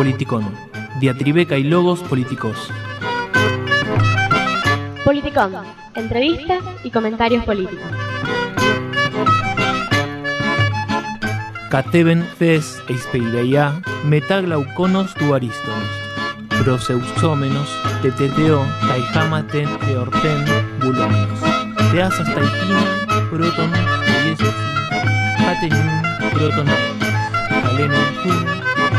Politicón. Diatribeca y logos políticos. Politicón. Entrevistas y comentarios políticos. Cateben fes eispeileia metaglauconos tuarístonos. Proseusómenos, teteteo, taijamaten, eorten, bulómenos. Teasas taipina, proton, yesus, hatenun, proton, calenun, kun.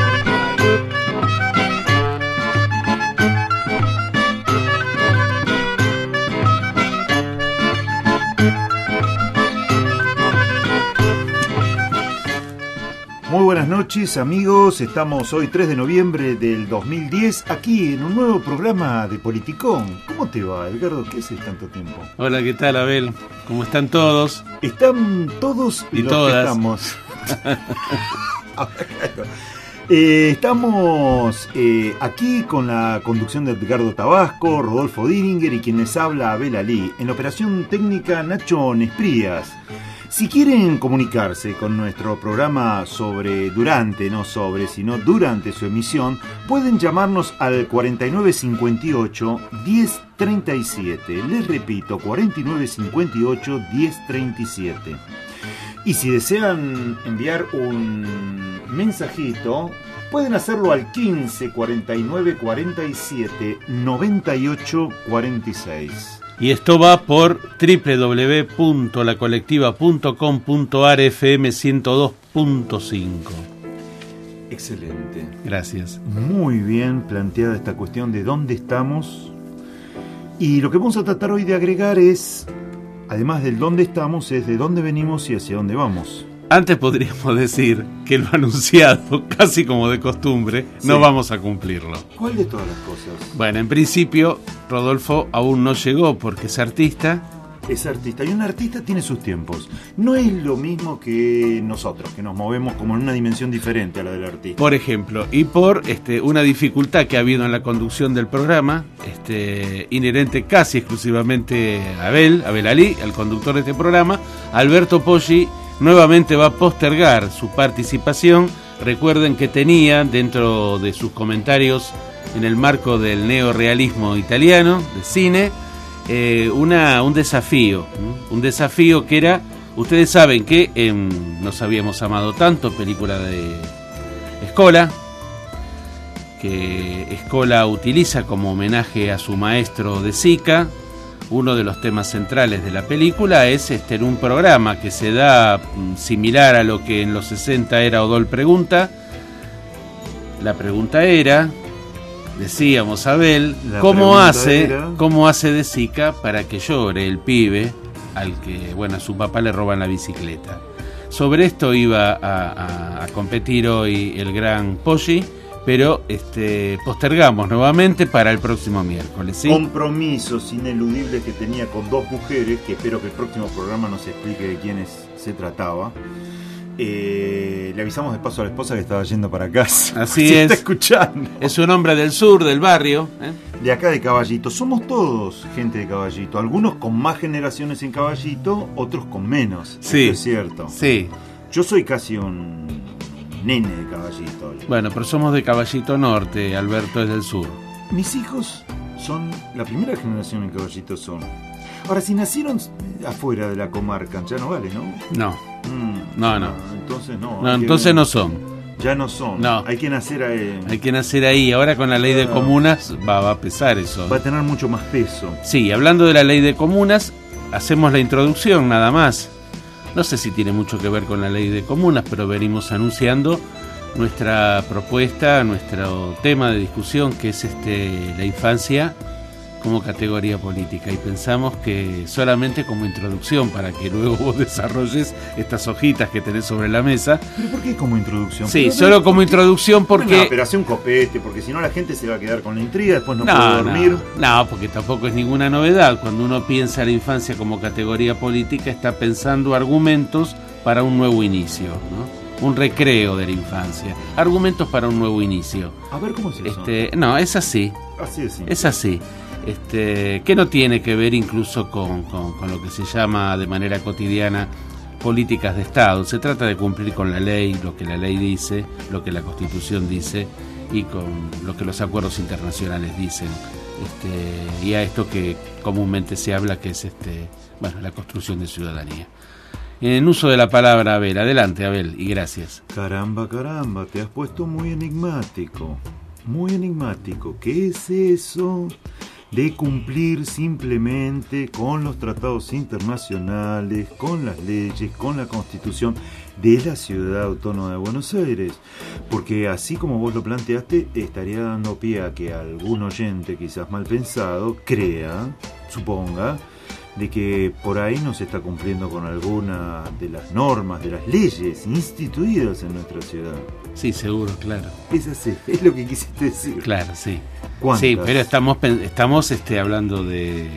Muy buenas noches, amigos. Estamos hoy 3 de noviembre del 2010 aquí en un nuevo programa de Politicón. ¿Cómo te va, Edgardo? ¿Qué haces tanto tiempo? Hola, ¿qué tal, Abel? ¿Cómo están todos? Están todos y los todas. Que estamos. Estamos aquí con la conducción de Edgardo Tabasco, Rodolfo Diringer y quien les habla, Abel Ali. En la operación técnica, Nacho Nesprías. Si quieren comunicarse con nuestro programa durante su emisión, pueden llamarnos al 4958-1037. Les repito, 4958-1037. Y si desean enviar un mensajito, pueden hacerlo al 15 49 47 98 46. Y esto va por www.lacolectiva.com.ar FM 102.5. Excelente. Gracias. Muy bien planteada esta cuestión de dónde estamos. Y lo que vamos a tratar hoy de agregar es, además del dónde estamos, es de dónde venimos y hacia dónde vamos. Antes podríamos decir que lo anunciado, casi como de costumbre, sí, no vamos a cumplirlo. ¿Cuál de todas las cosas? Bueno, en principio, Rodolfo aún no llegó porque es artista. Es artista, y un artista tiene sus tiempos. No es lo mismo que nosotros, que nos movemos como en una dimensión diferente a la del artista. Por ejemplo, y por una dificultad que ha habido en la conducción del programa, inherente casi exclusivamente a Abel Ali, el conductor de este programa, Alberto Poggi nuevamente va a postergar su participación. Recuerden que tenía dentro de sus comentarios en el marco del neorealismo italiano de cine un desafío que era, ustedes saben que en Nos habíamos amado tanto, película de Scola, que Scola utiliza como homenaje a su maestro De Sica. Uno de los temas centrales de la película es en un programa que se da similar a lo que en los 60 era Odol Pregunta. La pregunta era, decíamos, Abel, ¿cómo hace De Sica para que llore el pibe al que, a su papá le roban la bicicleta? Sobre esto iba a competir hoy el gran Poggi, pero postergamos nuevamente para el próximo miércoles, ¿sí? Compromisos ineludibles que tenía con dos mujeres, que espero que el próximo programa nos explique de quiénes se trataba. Le avisamos de paso a la esposa que estaba yendo para casa. Así si es. Está escuchando. Es un hombre del sur, del barrio, de acá de Caballito. Somos todos gente de Caballito. Algunos con más generaciones en Caballito, otros con menos. Sí. Eso es cierto. Sí. Yo soy casi un nene de Caballito. Bueno, pero somos de Caballito Norte, Alberto es del sur. Mis hijos son la primera generación en Caballito son. Ahora, si nacieron afuera de la comarca, ya no vale, ¿no? No. No. Entonces no. No, entonces no son. Ya no son. No. Hay que nacer ahí. Hay que nacer ahí. Ahora con la ley de comunas va a pesar eso. Va a tener mucho más peso. Sí, hablando de la ley de comunas, hacemos la introducción nada más. No sé si tiene mucho que ver con la ley de comunas, pero venimos anunciando nuestra propuesta, nuestro tema de discusión, que es la infancia como categoría política, y pensamos que solamente como introducción, para que luego vos desarrolles estas hojitas que tenés sobre la mesa. ¿Pero por qué como introducción? Sí, solo como introducción porque... No, pero hace un copete, porque si no la gente se va a quedar con la intriga, después no puede dormir. No, porque tampoco es ninguna novedad. Cuando uno piensa la infancia como categoría política, está pensando argumentos para un nuevo inicio, ¿no? Un recreo de la infancia. Argumentos para un nuevo inicio. A ver, ¿cómo es eso? No, es así. Así es. Es así. Que no tiene que ver incluso con lo que se llama de manera cotidiana políticas de Estado. Se trata de cumplir con la ley, lo que la ley dice, lo que la Constitución dice, y con lo que los acuerdos internacionales dicen, y a esto que comúnmente se habla, que es la construcción de ciudadanía. En uso de la palabra, Abel. Adelante, Abel, y gracias. Caramba, te has puesto muy enigmático. Muy enigmático. ¿Qué es eso de cumplir simplemente con los tratados internacionales, con las leyes, con la Constitución de la Ciudad Autónoma de Buenos Aires? Porque así como vos lo planteaste, estaría dando pie a que algún oyente, quizás mal pensado, crea, suponga, de que por ahí no se está cumpliendo con alguna de las normas, de las leyes instituidas en nuestra ciudad. Sí, seguro, claro. Es así, es lo que quisiste decir. Claro, sí. ¿Cuántas? Sí, pero estamos hablando de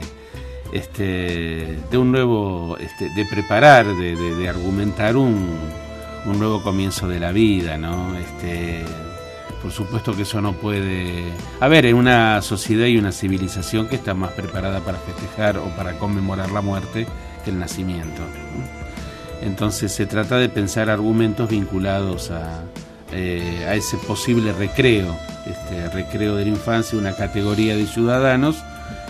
un nuevo, de preparar, de argumentar un nuevo comienzo de la vida, ¿no? Por supuesto que eso no puede... A ver, en una sociedad y una civilización que está más preparada para festejar o para conmemorar la muerte que el nacimiento, ¿no? Entonces se trata de pensar argumentos vinculados a ese posible recreo de la infancia, una categoría de ciudadanos,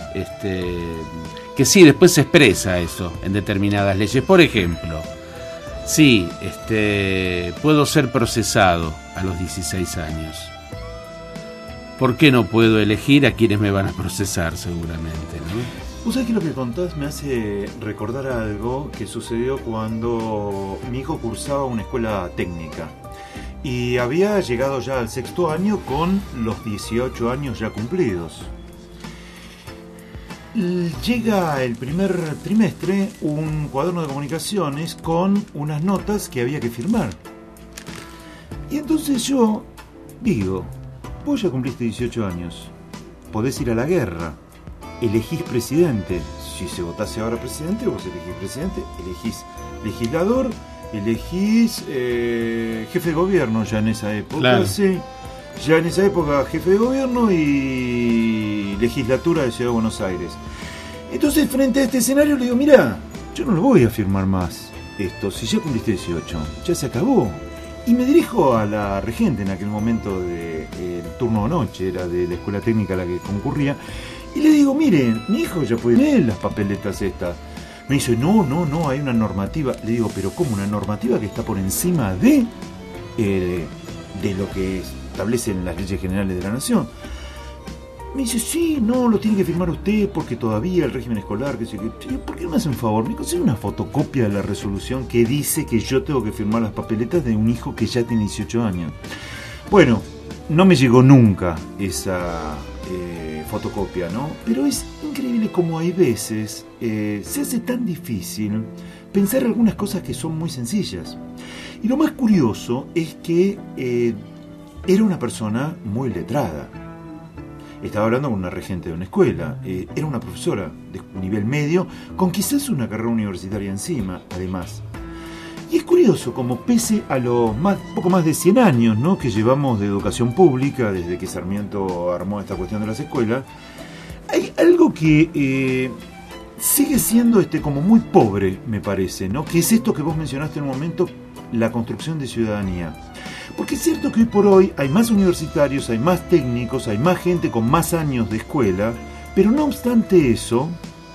que sí, después se expresa eso en determinadas leyes. Por ejemplo, sí, puedo ser procesado a los 16 años. ¿Por qué no puedo elegir a quienes me van a procesar, seguramente, ¿no? Vos sabés que lo que contás me hace recordar algo que sucedió cuando mi hijo cursaba una escuela técnica y había llegado ya al 6º año con los 18 años ya cumplidos. Llega el primer trimestre un cuaderno de comunicaciones con unas notas que había que firmar. Y entonces yo digo, vos ya cumpliste 18 años, podés ir a la guerra, elegís presidente. Si se votase ahora presidente, vos elegís presidente, elegís legislador, elegís jefe de gobierno ya en esa época. Claro. Sí, ya en esa época jefe de gobierno y legislatura de Ciudad de Buenos Aires. Entonces, frente a este escenario le digo, mirá, yo no lo voy a firmar más esto, si ya cumpliste 18, ya se acabó. Y me dirijo a la regente en aquel momento del turno de noche, era de la escuela técnica a la que concurría, y le digo, miren, mi hijo ya puede leer las papeletas estas. Me dice, no, hay una normativa. Le digo, pero ¿cómo una normativa que está por encima de lo que establecen las leyes generales de la nación? Me dice, sí, no, lo tiene que firmar usted porque todavía el régimen escolar, que sé que... ¿Por qué no me hace un favor? Me consigue una fotocopia de la resolución que dice que yo tengo que firmar las papeletas de un hijo que ya tiene 18 años. Bueno, no me llegó nunca esa fotocopia, ¿no? Pero es increíble como hay veces se hace tan difícil pensar algunas cosas que son muy sencillas. Y lo más curioso es que era una persona muy letrada. Estaba hablando con una regente de una escuela, era una profesora de nivel medio, con quizás una carrera universitaria encima, además. Y es curioso como pese a los poco más de 100 años, ¿no?, que llevamos de educación pública, desde que Sarmiento armó esta cuestión de las escuelas, hay algo que sigue siendo como muy pobre, me parece, ¿no?, que es esto que vos mencionaste en un momento, la construcción de ciudadanía. Porque es cierto que hoy por hoy hay más universitarios, hay más técnicos, hay más gente con más años de escuela, pero no obstante eso,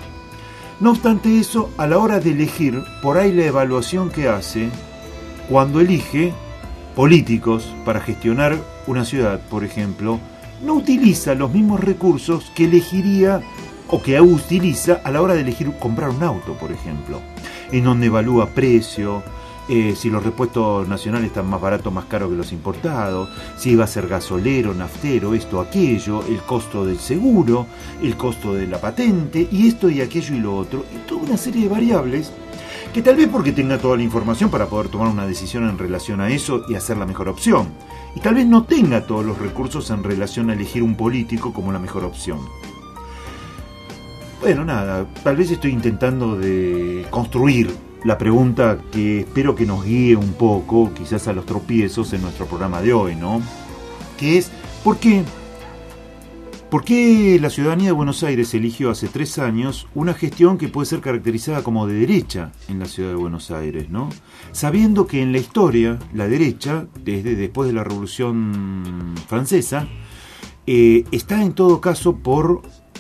a la hora de elegir, por ahí la evaluación que hace, cuando elige políticos para gestionar una ciudad, por ejemplo, no utiliza los mismos recursos que elegiría o que utiliza a la hora de elegir comprar un auto, por ejemplo, en donde evalúa precio, si los repuestos nacionales están más baratos o más caros que los importados, si va a ser gasolero, naftero, esto, aquello, el costo del seguro, el costo de la patente, y esto y aquello y lo otro, y toda una serie de variables que tal vez porque tenga toda la información para poder tomar una decisión en relación a eso y hacer la mejor opción, y tal vez no tenga todos los recursos en relación a elegir un político como la mejor opción. Bueno, nada, tal vez estoy intentando de construir la pregunta que espero que nos guíe un poco, quizás a los tropiezos en nuestro programa de hoy, ¿no? Que es, ¿por qué ¿Por qué la ciudadanía de Buenos Aires eligió hace 3 años una gestión que puede ser caracterizada como de derecha en la ciudad de Buenos Aires, ¿no? Sabiendo que en la historia, la derecha, desde después de la Revolución Francesa, está en todo caso por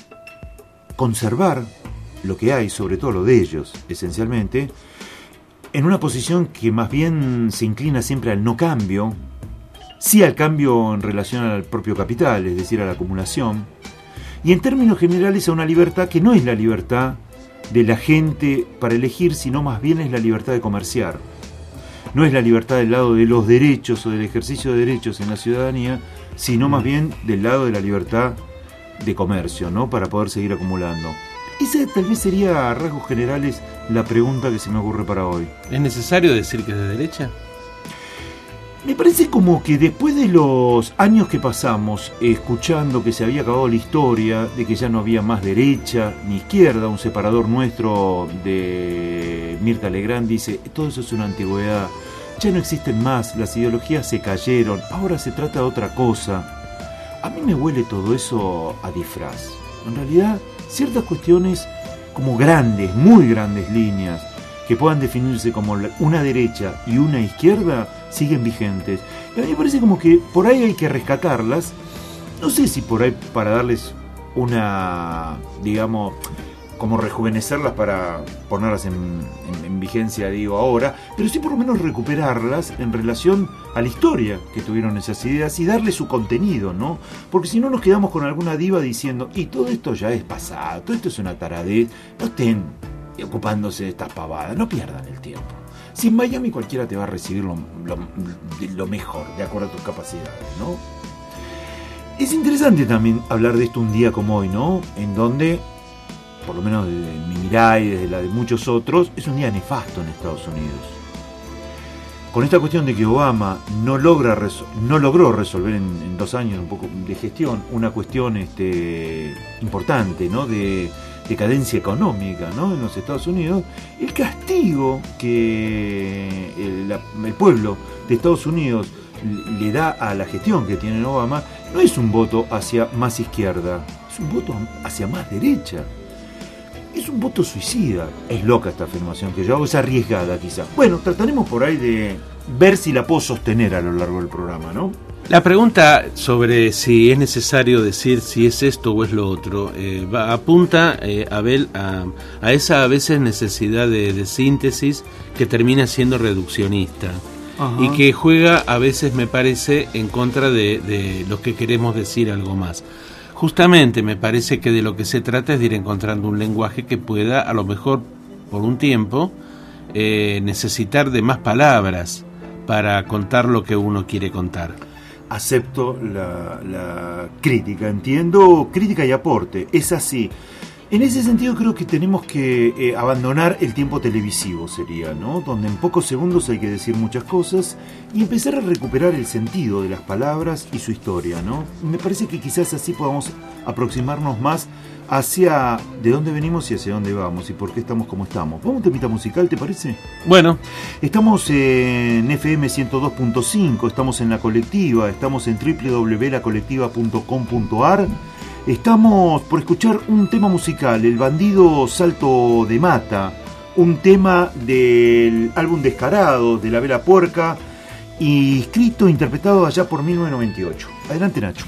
conservar lo que hay, sobre todo lo de ellos, esencialmente, en una posición que más bien se inclina siempre al no cambio, sí al cambio en relación al propio capital, es decir, a la acumulación, y en términos generales a una libertad que no es la libertad de la gente para elegir, sino más bien es la libertad de comerciar. No es la libertad del lado de los derechos o del ejercicio de derechos en la ciudadanía, sino más bien del lado de la libertad de comercio, ¿no? Para poder seguir acumulando. Esa tal vez sería, a rasgos generales, la pregunta que se me ocurre para hoy. ¿Es necesario decir que es de derecha? Me parece como que después de los años que pasamos escuchando que se había acabado la historia, de que ya no había más derecha ni izquierda, un separador nuestro de Mirta Legrand dice, todo eso es una antigüedad, ya no existen más, las ideologías se cayeron, ahora se trata de otra cosa. A mí me huele todo eso a disfraz. En realidad, ciertas cuestiones como grandes, muy grandes líneas, que puedan definirse como una derecha y una izquierda, siguen vigentes. Y a mí me parece como que por ahí hay que rescatarlas. No sé si por ahí para darles una, digamos, como rejuvenecerlas para ponerlas en vigencia, digo, ahora, pero sí por lo menos recuperarlas en relación a la historia que tuvieron esas ideas y darle su contenido, ¿no? Porque si no nos quedamos con alguna diva diciendo, y todo esto ya es pasado, todo esto es una taradez, no estén ocupándose de estas pavadas, no pierdan el tiempo. Si en Miami cualquiera te va a recibir lo mejor, de acuerdo a tus capacidades, ¿no? Es interesante también hablar de esto un día como hoy, ¿no? En donde, por lo menos desde mi mirada y desde la de muchos otros, es un día nefasto en Estados Unidos. Con esta cuestión de que Obama no logró resolver en 2 años un poco de gestión una cuestión importante, ¿no? De decadencia económica, ¿no? En los Estados Unidos, el castigo que el pueblo de Estados Unidos le da a la gestión que tiene Obama no es un voto hacia más izquierda, es un voto hacia más derecha. Es un voto suicida. Es loca esta afirmación que yo hago, es arriesgada quizá. Bueno, trataremos por ahí de ver si la puedo sostener a lo largo del programa, ¿no? La pregunta sobre si es necesario decir si es esto o es lo otro apunta, Abel, a esa a veces necesidad de síntesis que termina siendo reduccionista. Ajá. Y que juega a veces, me parece, en contra de los que queremos decir algo más. Justamente me parece que de lo que se trata es de ir encontrando un lenguaje que pueda, a lo mejor por un tiempo, necesitar de más palabras para contar lo que uno quiere contar. Acepto la crítica, entiendo, crítica y aporte, es así. En ese sentido creo que tenemos que abandonar el tiempo televisivo, sería, ¿no? Donde en pocos segundos hay que decir muchas cosas y empezar a recuperar el sentido de las palabras y su historia, ¿no? Me parece que quizás así podamos aproximarnos más hacia de dónde venimos y hacia dónde vamos y por qué estamos como estamos. ¿Vamos a un temita musical, te parece? Bueno. Estamos en FM 102.5, estamos en La Colectiva, estamos en www.lacolectiva.com.ar. Estamos por escuchar un tema musical, El Bandido Salto de Mata, un tema del álbum Descarado de La Vela Puerca, y escrito e interpretado allá por 1998. Adelante, Nacho.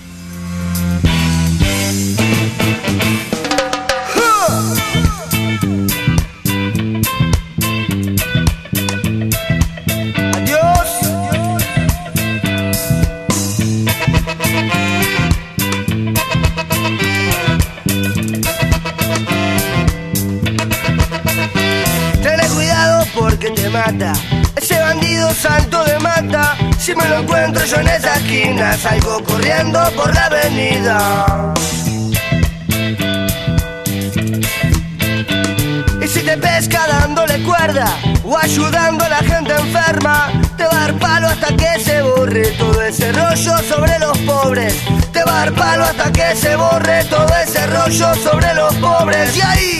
Ese bandido salto de mata, si me lo encuentro yo en esa esquina, salgo corriendo por la avenida. Y si te pesca dándole cuerda o ayudando a la gente enferma, te va a dar palo hasta que se borre todo ese rollo sobre los pobres. Te va a dar palo hasta que se borre todo ese rollo sobre los pobres. Y ahí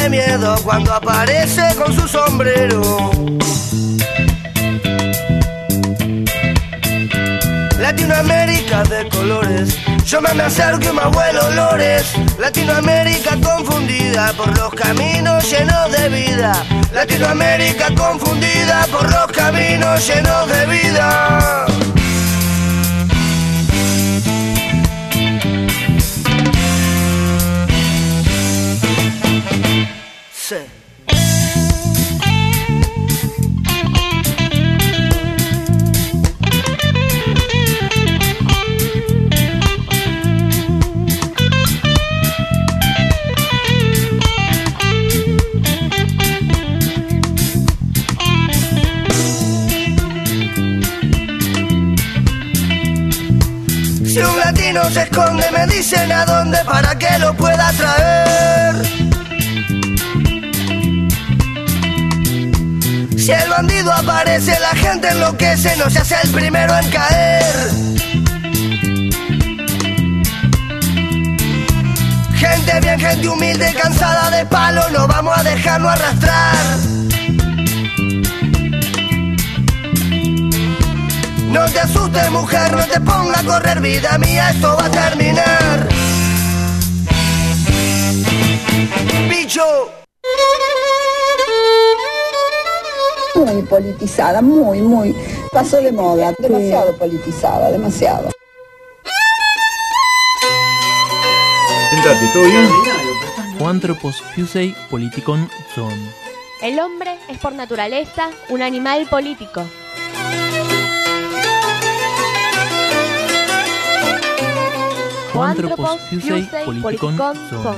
de miedo cuando aparece con su sombrero. Latinoamérica de colores, yo me acerco y me abuelo olores. Latinoamérica confundida por los caminos llenos de vida. Latinoamérica confundida por los caminos llenos de vida. Sí. Si un latino se esconde, me dicen a dónde para que lo pueda traer. Si el bandido aparece, la gente enloquece, no se hace el primero en caer. Gente bien, gente humilde, cansada de palo, no vamos a dejarnos arrastrar. No te asustes, mujer, no te ponga a correr, vida mía, esto va a terminar. Bicho. Muy politizada, muy. Pasó de moda, demasiado politizada, demasiado. Sentate, ¿todo bien? O Anthropos Fusei Politikon Zon. El hombre es por naturaleza un animal político. O Anthropos Fusei Politikon Zon.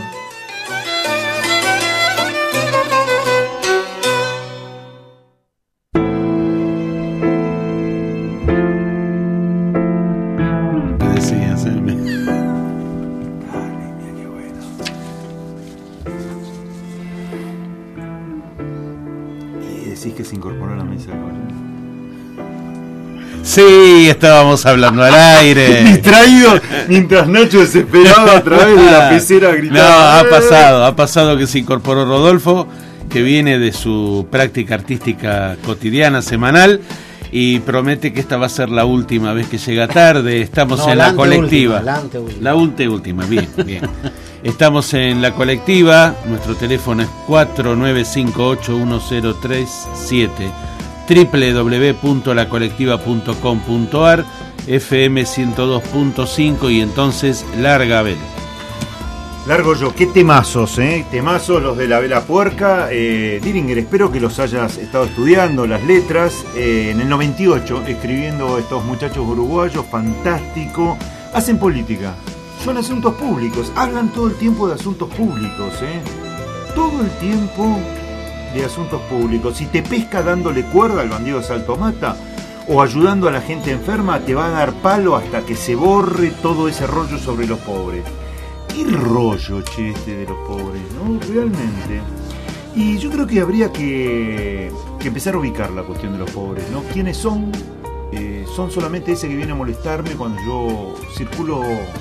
Que se incorporó a la mesa ahora. Sí, estábamos hablando al aire. Distraído mientras Nacho desesperado a través de la pecera gritaba. No, ha pasado que se incorporó Rodolfo, que viene de su práctica artística cotidiana, semanal, y promete que esta va a ser la última vez que llega tarde. Estamos en la colectiva. La última, bien. Estamos en la colectiva, nuestro teléfono es 49581037, www.lacolectiva.com.ar, FM 102.5 y entonces larga Abel. Largo yo, qué temazos, temazos los de la vela puerca. Diringer, espero que los hayas estado estudiando, las letras. En el 98, escribiendo estos muchachos uruguayos, fantástico, hacen política. Son asuntos públicos, hablan todo el tiempo de asuntos públicos, todo el tiempo de asuntos públicos. Si te pesca dándole cuerda al bandido de Salto Mata o ayudando a la gente enferma, te va a dar palo hasta que se borre todo ese rollo sobre los pobres. Qué rollo, che, este de los pobres, ¿no? Realmente. Y yo creo que habría que empezar a ubicar la cuestión de los pobres, ¿no? ¿Quiénes son? Son solamente ese que viene a molestarme cuando yo circulo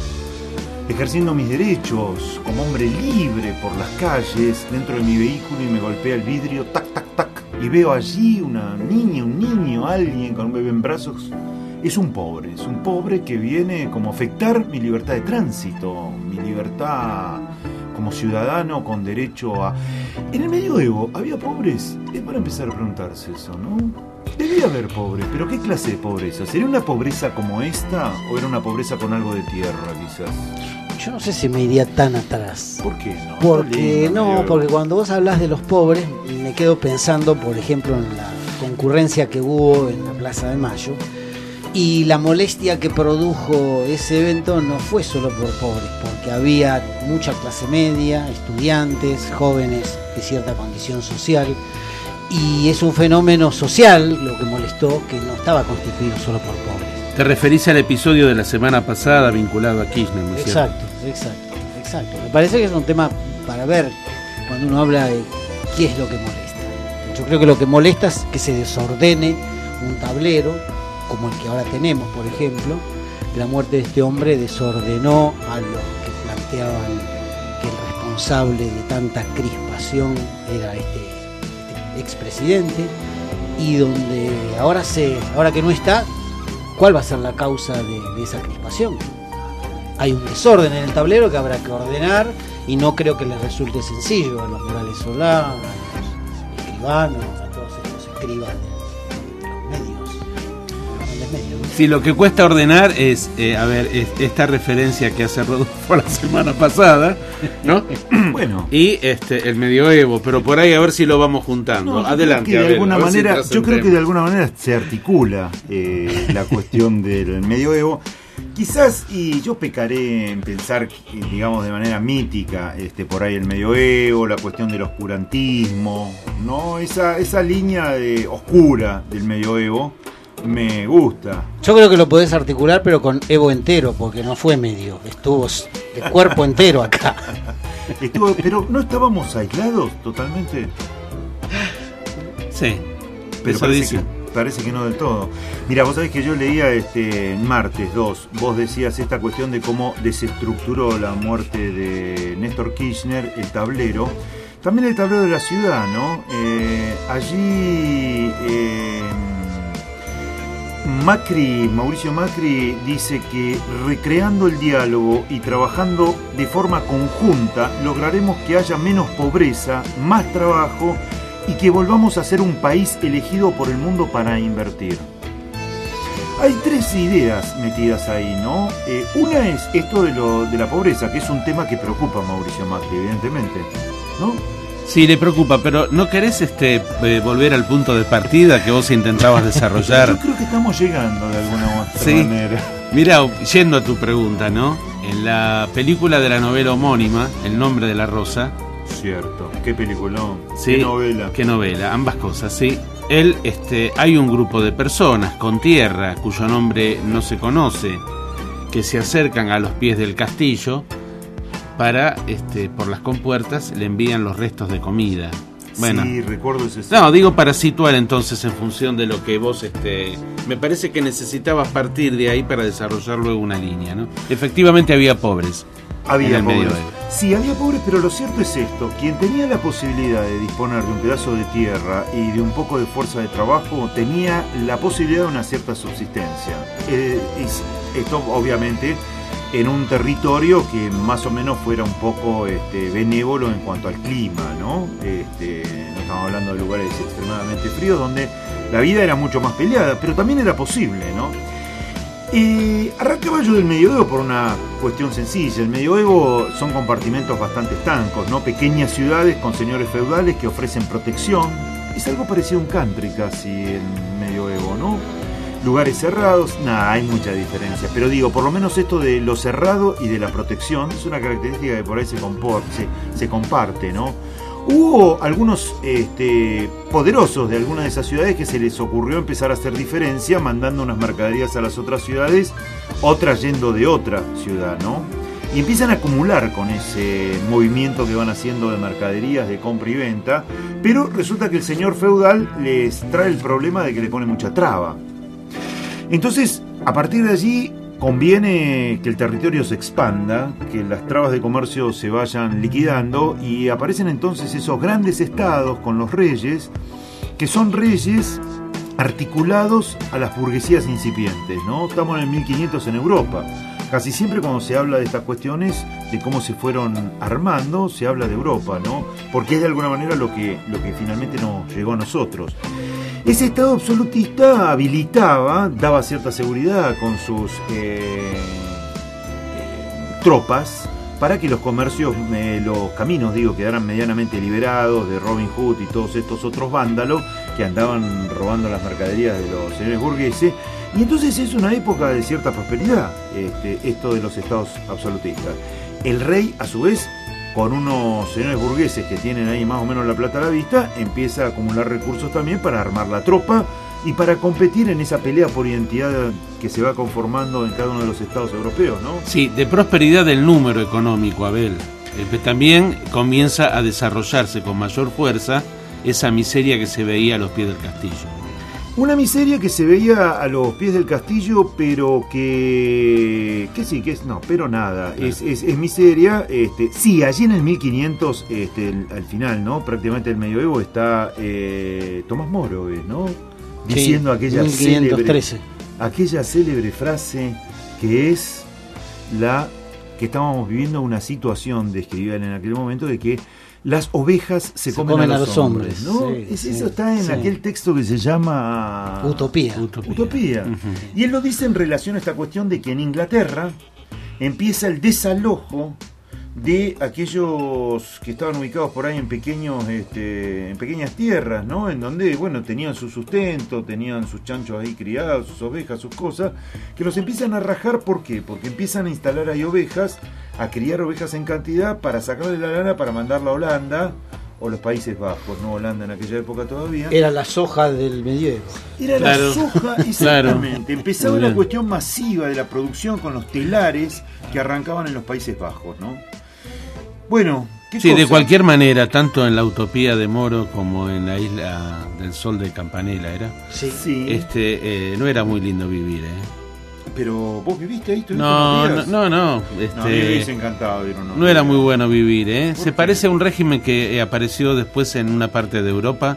ejerciendo mis derechos como hombre libre por las calles, dentro de mi vehículo, y me golpea el vidrio, tac, tac, tac, y veo allí una niña, un niño, alguien con un bebé en brazos. Es un pobre que viene como a afectar mi libertad de tránsito, mi libertad como ciudadano con derecho a... En el medioevo había pobres, es para empezar a preguntarse eso, ¿no? Debía haber pobres, pero ¿qué clase de pobreza? ¿Sería una pobreza como esta o era una pobreza con algo de tierra, quizás? Yo no sé si me iría tan atrás. ¿Por qué no? Porque cuando vos hablas de los pobres, me quedo pensando, por ejemplo, en la concurrencia que hubo en la Plaza de Mayo, y la molestia que produjo ese evento no fue solo por pobres, porque había mucha clase media, estudiantes, jóvenes de cierta condición social, y es un fenómeno social lo que molestó, que no estaba constituido solo por pobres. Te referís al episodio de la semana pasada vinculado a Kirchner, ¿no es cierto? Exacto. Me parece que es un tema para ver cuando uno habla de qué es lo que molesta. Yo creo que lo que molesta es que se desordene un tablero, como el que ahora tenemos, por ejemplo. La muerte de este hombre desordenó a los que planteaban que el responsable de tanta crispación era este expresidente, y donde ahora que no está, ¿cuál va a ser la causa de esa crispación? Hay un desorden en el tablero que habrá que ordenar, y no creo que les resulte sencillo a los Morales Solá, a los escribanos, a todos estos escribas de los medios, grandes medios, ¿no? Sí, lo que cuesta ordenar es, esta referencia que hace Rodolfo la semana pasada, ¿no? Bueno. Y el medioevo, pero por ahí a ver si lo vamos juntando. No, Adelante. Yo creo que de alguna manera se articula la cuestión del medioevo. Quizás, y yo pecaré en pensar, digamos, de manera mítica, por ahí el medioevo, la cuestión del oscurantismo, ¿no? Esa línea oscura del medioevo me gusta. Yo creo que lo podés articular, pero con Evo entero, porque no fue medio, estuvo de cuerpo entero acá. Pero ¿no estábamos aislados totalmente? Sí, pero parece que no del todo. Mira, vos sabés que yo leía martes 2, vos decías esta cuestión de cómo desestructuró la muerte de Néstor Kirchner el tablero. También el tablero de la ciudad, ¿no? Allí Mauricio Macri dice que recreando el diálogo y trabajando de forma conjunta lograremos que haya menos pobreza, más trabajo y que volvamos a ser un país elegido por el mundo para invertir. Hay tres ideas metidas ahí, ¿no? Una es esto de la pobreza, que es un tema que preocupa a Mauricio Macri, evidentemente, ¿no? Sí, le preocupa, pero ¿no querés volver al punto de partida que vos intentabas desarrollar? Yo creo que estamos llegando de alguna otra manera. Mira, yendo a tu pregunta, ¿no? En la película de la novela homónima, El nombre de la rosa. Cierto, qué peliculón, sí, qué novela, ambas cosas, sí. Hay un grupo de personas con tierra cuyo nombre no se conoce, que se acercan a los pies del castillo para, por las compuertas le envían los restos de comida. Bueno, sí, recuerdo ese. No, digo para situar entonces en función de lo que vos, me parece que necesitabas partir de ahí para desarrollar luego una línea, ¿no? Efectivamente había pobres. Había pobres. Sí, había pobres, pero lo cierto es esto: quien tenía la posibilidad de disponer de un pedazo de tierra y de un poco de fuerza de trabajo, tenía la posibilidad de una cierta subsistencia. Esto obviamente en un territorio que más o menos fuera un poco benévolo en cuanto al clima, ¿no? No estamos hablando de lugares extremadamente fríos donde la vida era mucho más peleada, pero también era posible, ¿no? Arrancaba yo del medioevo por una cuestión sencilla. El medioevo son compartimentos bastante estancos, ¿no? Pequeñas ciudades con señores feudales que ofrecen protección. Es algo parecido a un country casi el medioevo, ¿no? Lugares cerrados, hay mucha diferencia. Pero digo, por lo menos esto de lo cerrado y de la protección es una característica que por ahí se comparte, ¿no? Hubo algunos poderosos de algunas de esas ciudades que se les ocurrió empezar a hacer diferencia, mandando unas mercaderías a las otras ciudades, otras yendo de otra ciudad, ¿no? Y empiezan a acumular con ese movimiento que van haciendo de mercaderías, de compra y venta, pero resulta que el señor feudal les trae el problema de que le pone mucha traba. Entonces, a partir de allí, conviene que el territorio se expanda, que las trabas de comercio se vayan liquidando y aparecen entonces esos grandes estados con los reyes, que son reyes articulados a las burguesías incipientes, ¿no? Estamos en el 1500 en Europa. Casi siempre cuando se habla de estas cuestiones, de cómo se fueron armando, se habla de Europa, ¿no? Porque es de alguna manera lo que finalmente nos llegó a nosotros. Ese estado absolutista habilitaba, daba cierta seguridad con sus tropas para que los comercios, los caminos, quedaran medianamente liberados de Robin Hood y todos estos otros vándalos que andaban robando las mercaderías de los señores burgueses. Y entonces es una época de cierta prosperidad, esto de los estados absolutistas. El rey, a su vez, con unos señores burgueses que tienen ahí más o menos la plata a la vista, empieza a acumular recursos también para armar la tropa y para competir en esa pelea por identidad que se va conformando en cada uno de los estados europeos, ¿no? Sí, de prosperidad del número económico, Abel. También comienza a desarrollarse con mayor fuerza esa miseria que se veía a los pies del castillo. Una miseria que se veía a los pies del castillo, pero que sí, que es, no, pero nada, es miseria. Sí, allí en el 1500, al final, ¿no? Prácticamente el medioevo está Tomás Moro, ¿no? Diciendo sí, aquella 1513. Aquella célebre frase que es la que estábamos viviendo una situación, describida en aquel momento, de que las ovejas se comen a los hombres, ¿no? Sí, Eso está en aquel texto que se llama Utopía. Uh-huh. Y él lo dice en relación a esta cuestión de que en Inglaterra empieza el desalojo de aquellos que estaban ubicados por ahí en pequeñas tierras, ¿no? En donde, bueno, tenían su sustento, tenían sus chanchos ahí criados, sus ovejas, sus cosas, que los empiezan a rajar. ¿Por qué? Porque empiezan a instalar ahí ovejas, a criar ovejas en cantidad para sacarle la lana para mandarla a Holanda o los Países Bajos, no Holanda en aquella época todavía. Era la soja del medievo. Era la soja, exactamente. Empezaba la cuestión masiva de la producción con los telares que arrancaban en los Países Bajos, ¿no? Bueno, ¿qué cosa? De cualquier manera, tanto en la Utopía de Moro como en la Isla del Sol de Campanella Sí. No era muy lindo vivir, Pero vos viviste ahí, No. No, me hubiese encantado ir no era muy bueno vivir, Se parece a un régimen que apareció después en una parte de Europa,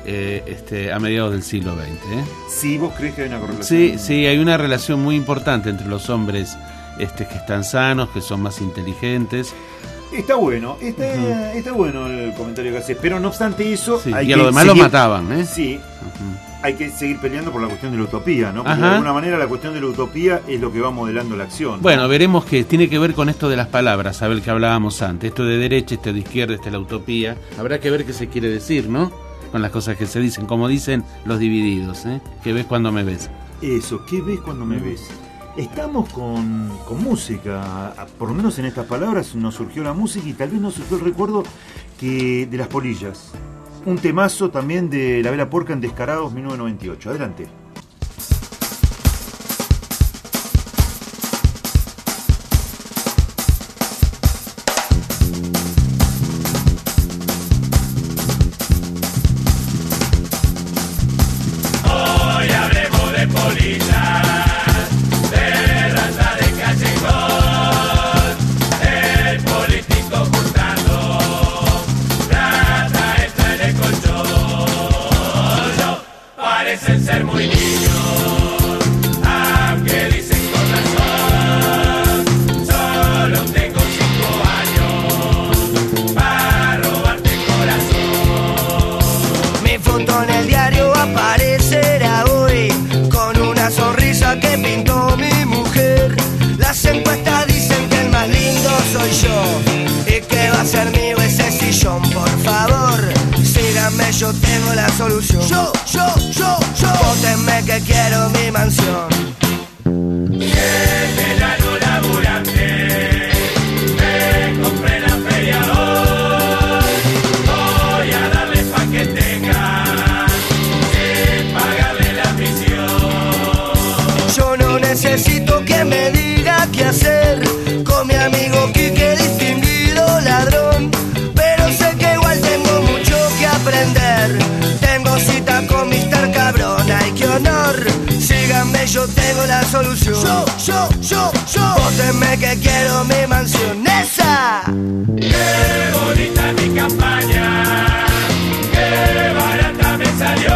a mediados del siglo XX, Sí, ¿vos crees que hay una correlación? Sí, hay una relación muy importante entre los hombres que están sanos, que son más inteligentes. Está bueno, está bueno el comentario que haces, pero no obstante eso... Sí, y a lo demás lo mataban, Sí, hay que seguir peleando por la cuestión de la utopía, ¿no? Porque de alguna manera la cuestión de la utopía es lo que va modelando la acción, ¿no? Bueno, veremos que tiene que ver con esto de las palabras, a ver que hablábamos antes, esto de derecha, esto de izquierda, esto de la utopía. Habrá que ver qué se quiere decir, ¿no? Con las cosas que se dicen, como dicen los divididos, ¿Qué ves cuando me ves? Eso, ¿qué ves cuando me ves? Estamos con música, por lo menos en estas palabras nos surgió la música y tal vez nos surgió el recuerdo de Las Polillas. Un temazo también de La Vela Puerca en Descarados 1998. Adelante. Hoy hablemos de polillas. Parecen ser muy niños, aunque dicen con razón. Solo tengo 5 años para robarte el corazón. Mi foto en el diario aparecerá hoy con una sonrisa que pintó mi mujer. Las encuestas dicen que el más lindo soy yo y que va a ser mío ese sillón. Por favor, síganme, yo tengo la solución. Yo. Vótenme que quiero mi mansión. Este largo laburante, me compré la feria hoy. Voy a darle pa' que tenga, sin pagarle la prisión. Yo no necesito que me diga qué hacer con mi amigo Quique, distinguido ladrón. Pero sé que igual tengo mucho que aprender. Tengo cita con Mr. Cabrón, ay qué honor. Síganme, yo tengo la solución. Yo. Vótenme que quiero mi mansión. ¡Esa! Qué bonita mi campaña, qué barata me salió.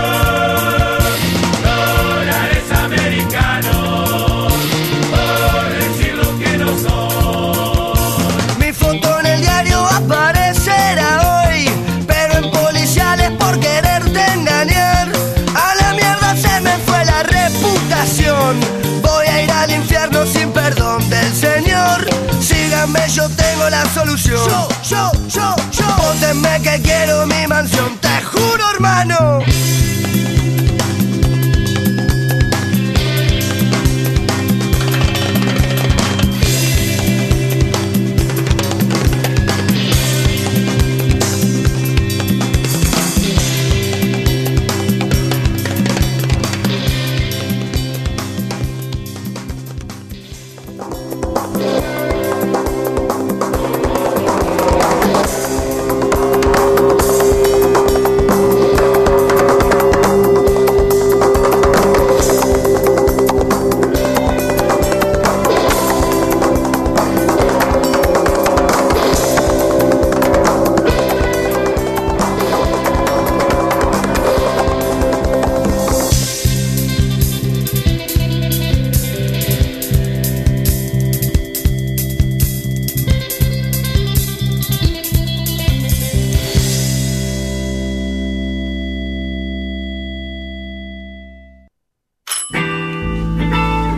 Dólares americanos, por decir lo que no son. Mi foto en el diario aparecerá hoy, pero en policiales por quererte engañar. A la mierda se me fue la reputación. Voy a ir al infierno sin perdón del Señor. Síganme, yo tengo la solución. Yo. Vótenme que quiero mi mansión. Te juro, hermano.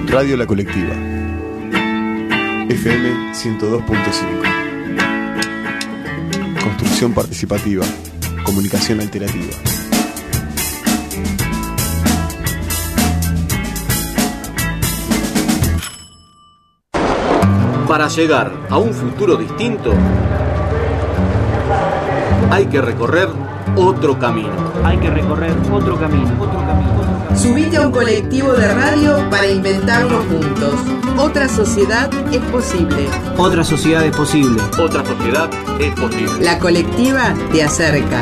Radio La Colectiva. FM 102.5. Construcción participativa. Comunicación alternativa. Para llegar a un futuro distinto, hay que recorrer otro camino. Subite a un colectivo de radio para inventarlo juntos. Otra sociedad es posible. Otra sociedad es posible. Otra sociedad es posible. La colectiva te acerca.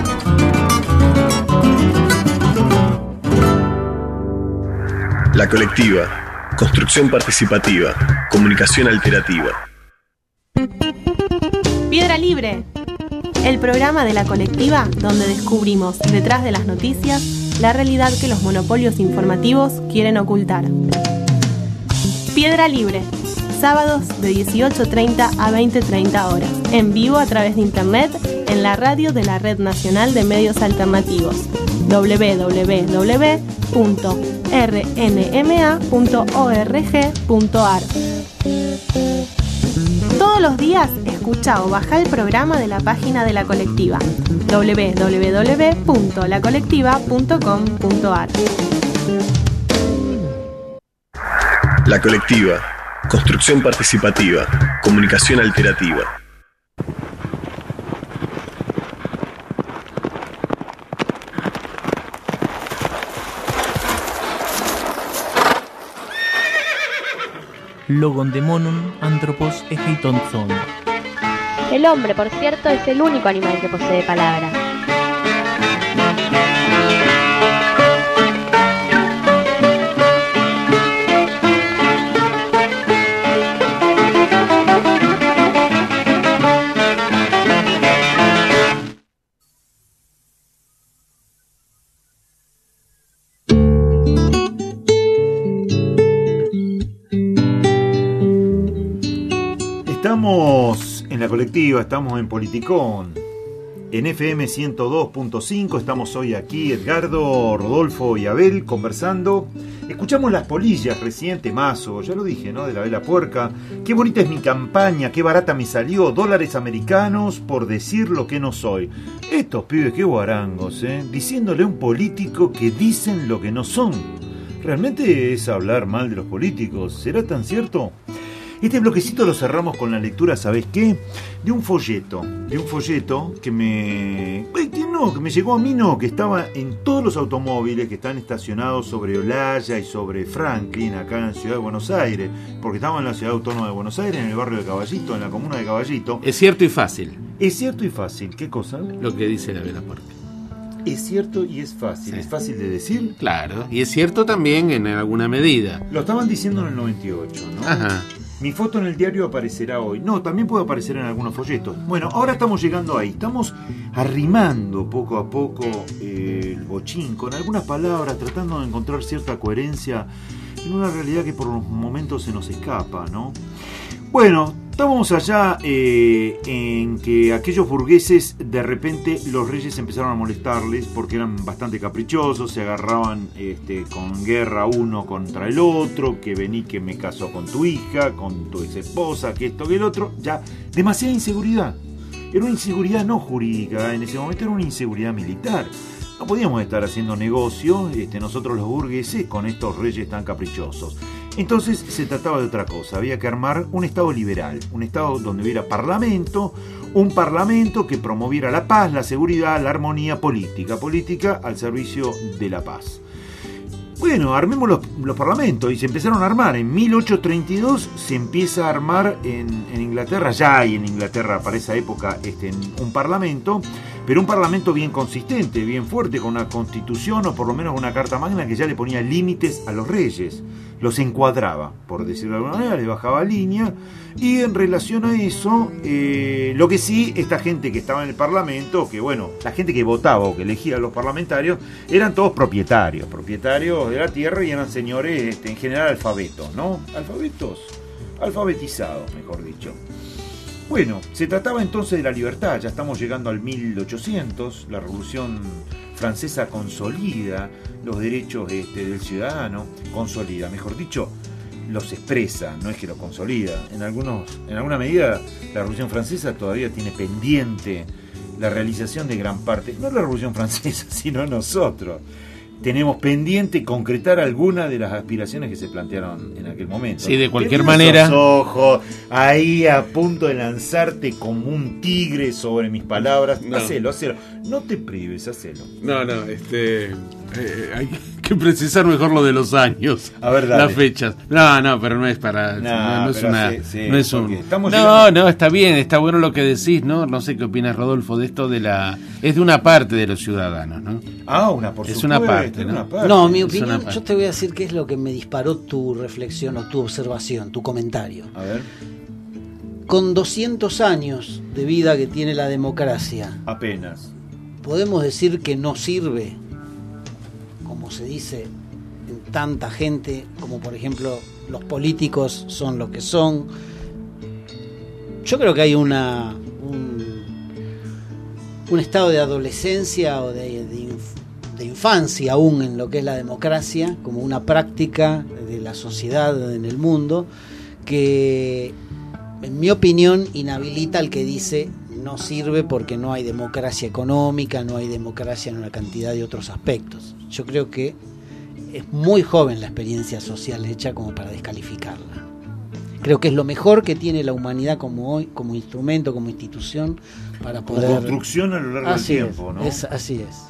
La Colectiva. Construcción participativa. Comunicación alternativa. Piedra Libre, el programa de la colectiva donde descubrimos detrás de las noticias la realidad que los monopolios informativos quieren ocultar. Piedra Libre, sábados de 18:30 a 20:30 horas, en vivo a través de internet en la radio de la Red Nacional de Medios Alternativos, www.rnma.org.ar. Todos los días escucha o baja el programa de la página de la colectiva, www.lacolectiva.com.ar. La Colectiva. Construcción participativa. Comunicación alternativa. Logondemonon anthropos ejeitonzon. El hombre, por cierto, es el único animal que posee palabra. Estamos en la colectiva, estamos en Politicón, en FM 102.5, estamos hoy aquí, Edgardo, Rodolfo y Abel, conversando. Escuchamos Las Polillas, recién, temazo, ya lo dije, ¿no? De la Vela Puerca. Qué bonita es mi campaña, qué barata me salió, dólares americanos por decir lo que no soy. Estos pibes, qué guarangos, diciéndole a un político que dicen lo que no son. ¿Realmente es hablar mal de los políticos? ¿Será tan cierto? Este bloquecito lo cerramos con la lectura, ¿sabés qué? De un folleto que me llegó a mí, que estaba en todos los automóviles que están estacionados sobre Olaya y sobre Franklin, acá en la ciudad de Buenos Aires, porque estaba en la ciudad autónoma de Buenos Aires, en el barrio de Caballito, en la comuna de Caballito. Es cierto y fácil. Es cierto y fácil, ¿qué cosa? Lo que dice la Vela Puerca. Es cierto y es fácil. Sí. ¿Es fácil de decir? Claro, y es cierto también en alguna medida. Lo estaban diciendo en el 98, ¿no? Ajá. Mi foto en el diario aparecerá hoy. No, también puede aparecer en algunos folletos. Bueno, ahora estamos llegando ahí. Estamos arrimando poco a poco el bochín con algunas palabras, tratando de encontrar cierta coherencia en una realidad que por los momentos se nos escapa, ¿no? Bueno, estábamos allá en que aquellos burgueses, de repente los reyes empezaron a molestarles porque eran bastante caprichosos, se agarraban con guerra uno contra el otro, que vení que me caso con tu hija, con tu ex esposa, que esto, que el otro, ya demasiada inseguridad. Era una inseguridad no jurídica, en ese momento era una inseguridad militar. No podíamos estar haciendo negocio nosotros los burgueses con estos reyes tan caprichosos. Entonces se trataba de otra cosa, había que armar un Estado liberal, un Estado donde hubiera parlamento, un parlamento que promoviera la paz, la seguridad, la armonía política al servicio de la paz. Bueno, armemos los parlamentos y se empezaron a armar. En 1832 se empieza a armar en Inglaterra, ya hay en Inglaterra para esa época un parlamento, pero un parlamento bien consistente, bien fuerte, con una constitución o por lo menos una carta magna que ya le ponía límites a los reyes. Los encuadraba, por decirlo de alguna manera, les bajaba línea. Y en relación a eso, lo que sí, esta gente que estaba en el parlamento, que bueno, la gente que votaba o que elegía a los parlamentarios, eran todos propietarios de la tierra y eran señores en general alfabetos, ¿no? Alfabetizados, mejor dicho. Bueno, se trataba entonces de la libertad, ya estamos llegando al 1800, la Revolución Francesa consolida los derechos del ciudadano, consolida, mejor dicho, los expresa, no es que los consolida. En alguna medida la Revolución Francesa todavía tiene pendiente la realización de gran parte, no la Revolución Francesa, sino nosotros. Tenemos pendiente concretar algunas de las aspiraciones que se plantearon en aquel momento. Sí, de cualquier manera. Esos ojos ahí a punto de lanzarte como un tigre sobre mis palabras. No. Hacelo. No te prives, hacelo. No, hay que precisar mejor lo de los años. A ver, dale. Las fechas. No, pero no es para. No es una. Sí, no es un. Está bien, está bueno lo que decís, ¿no? No sé qué opinas, Rodolfo, de esto de la. Es de una parte de los ciudadanos, ¿no? Es una parte, ¿no? No, mi opinión, yo te voy a decir qué es lo que me disparó tu reflexión o tu observación, tu comentario. A ver. Con 200 años de vida que tiene la democracia, apenas, podemos decir que no sirve, como se dice en tanta gente, como por ejemplo los políticos son lo que son. Yo creo que hay un estado de adolescencia o de infancia aún en lo que es la democracia, como una práctica de la sociedad en el mundo, que en mi opinión inhabilita al que dice no sirve porque no hay democracia económica, no hay democracia en una cantidad de otros aspectos. Yo creo que es muy joven la experiencia social hecha como para descalificarla. Creo que es lo mejor que tiene la humanidad como instrumento, como institución, para poder... Como construcción a lo largo del tiempo, ¿no? Así es.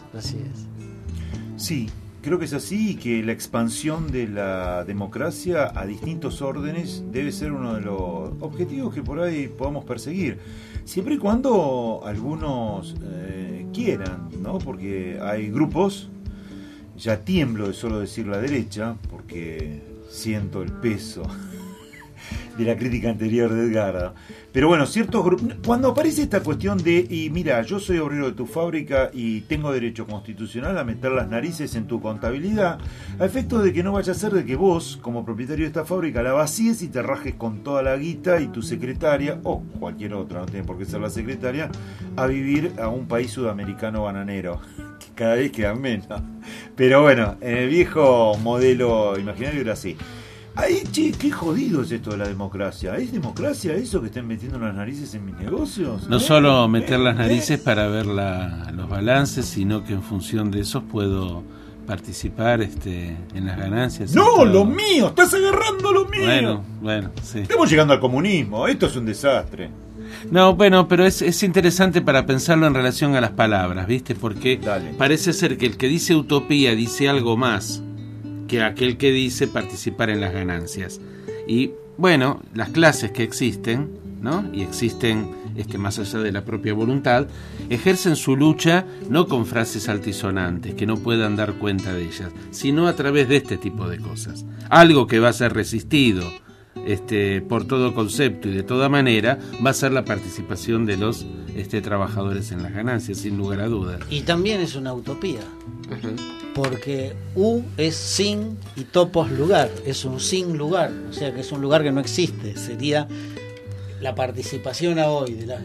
Sí, creo que es así, y que la expansión de la democracia a distintos órdenes debe ser uno de los objetivos que por ahí podamos perseguir, siempre y cuando algunos quieran, ¿no? Porque hay grupos, ya tiemblo de solo decir la derecha, porque siento el peso de la crítica anterior de Edgardo. Pero bueno, ciertos grupos, cuando aparece esta cuestión de, y mira, yo soy obrero de tu fábrica y tengo derecho constitucional a meter las narices en tu contabilidad, a efecto de que no vaya a ser de que vos, como propietario de esta fábrica, la vacíes y te rajes con toda la guita y tu secretaria, o cualquier otra, no tiene por qué ser la secretaria, a vivir a un país sudamericano bananero, que cada vez quedan menos. Pero bueno, en el viejo modelo imaginario era así. Ay, che, qué jodido es esto de la democracia. ¿Es democracia eso que estén metiendo las narices en mis negocios? No solo meter las narices para ver los balances, sino que en función de esos puedo participar en las ganancias. ¡No, lo mío! ¡Estás agarrando lo mío! Bueno, sí. Estamos llegando al comunismo. Esto es un desastre. No, bueno, pero es interesante para pensarlo en relación a las palabras, ¿viste? Porque parece ser que el que dice utopía dice algo más que aquel que dice participar en las ganancias. Y bueno, las clases que existen, ¿no? Y existen más allá de la propia voluntad, ejercen su lucha no con frases altisonantes que no puedan dar cuenta de ellas, sino a través de este tipo de cosas. Algo que va a ser resistido por todo concepto y de toda manera va a ser la participación de los trabajadores en las ganancias, sin lugar a dudas. Y también es una utopía. Porque U es sin y topos lugar, es un sin lugar, o sea que es un lugar que no existe. Sería la participación a hoy de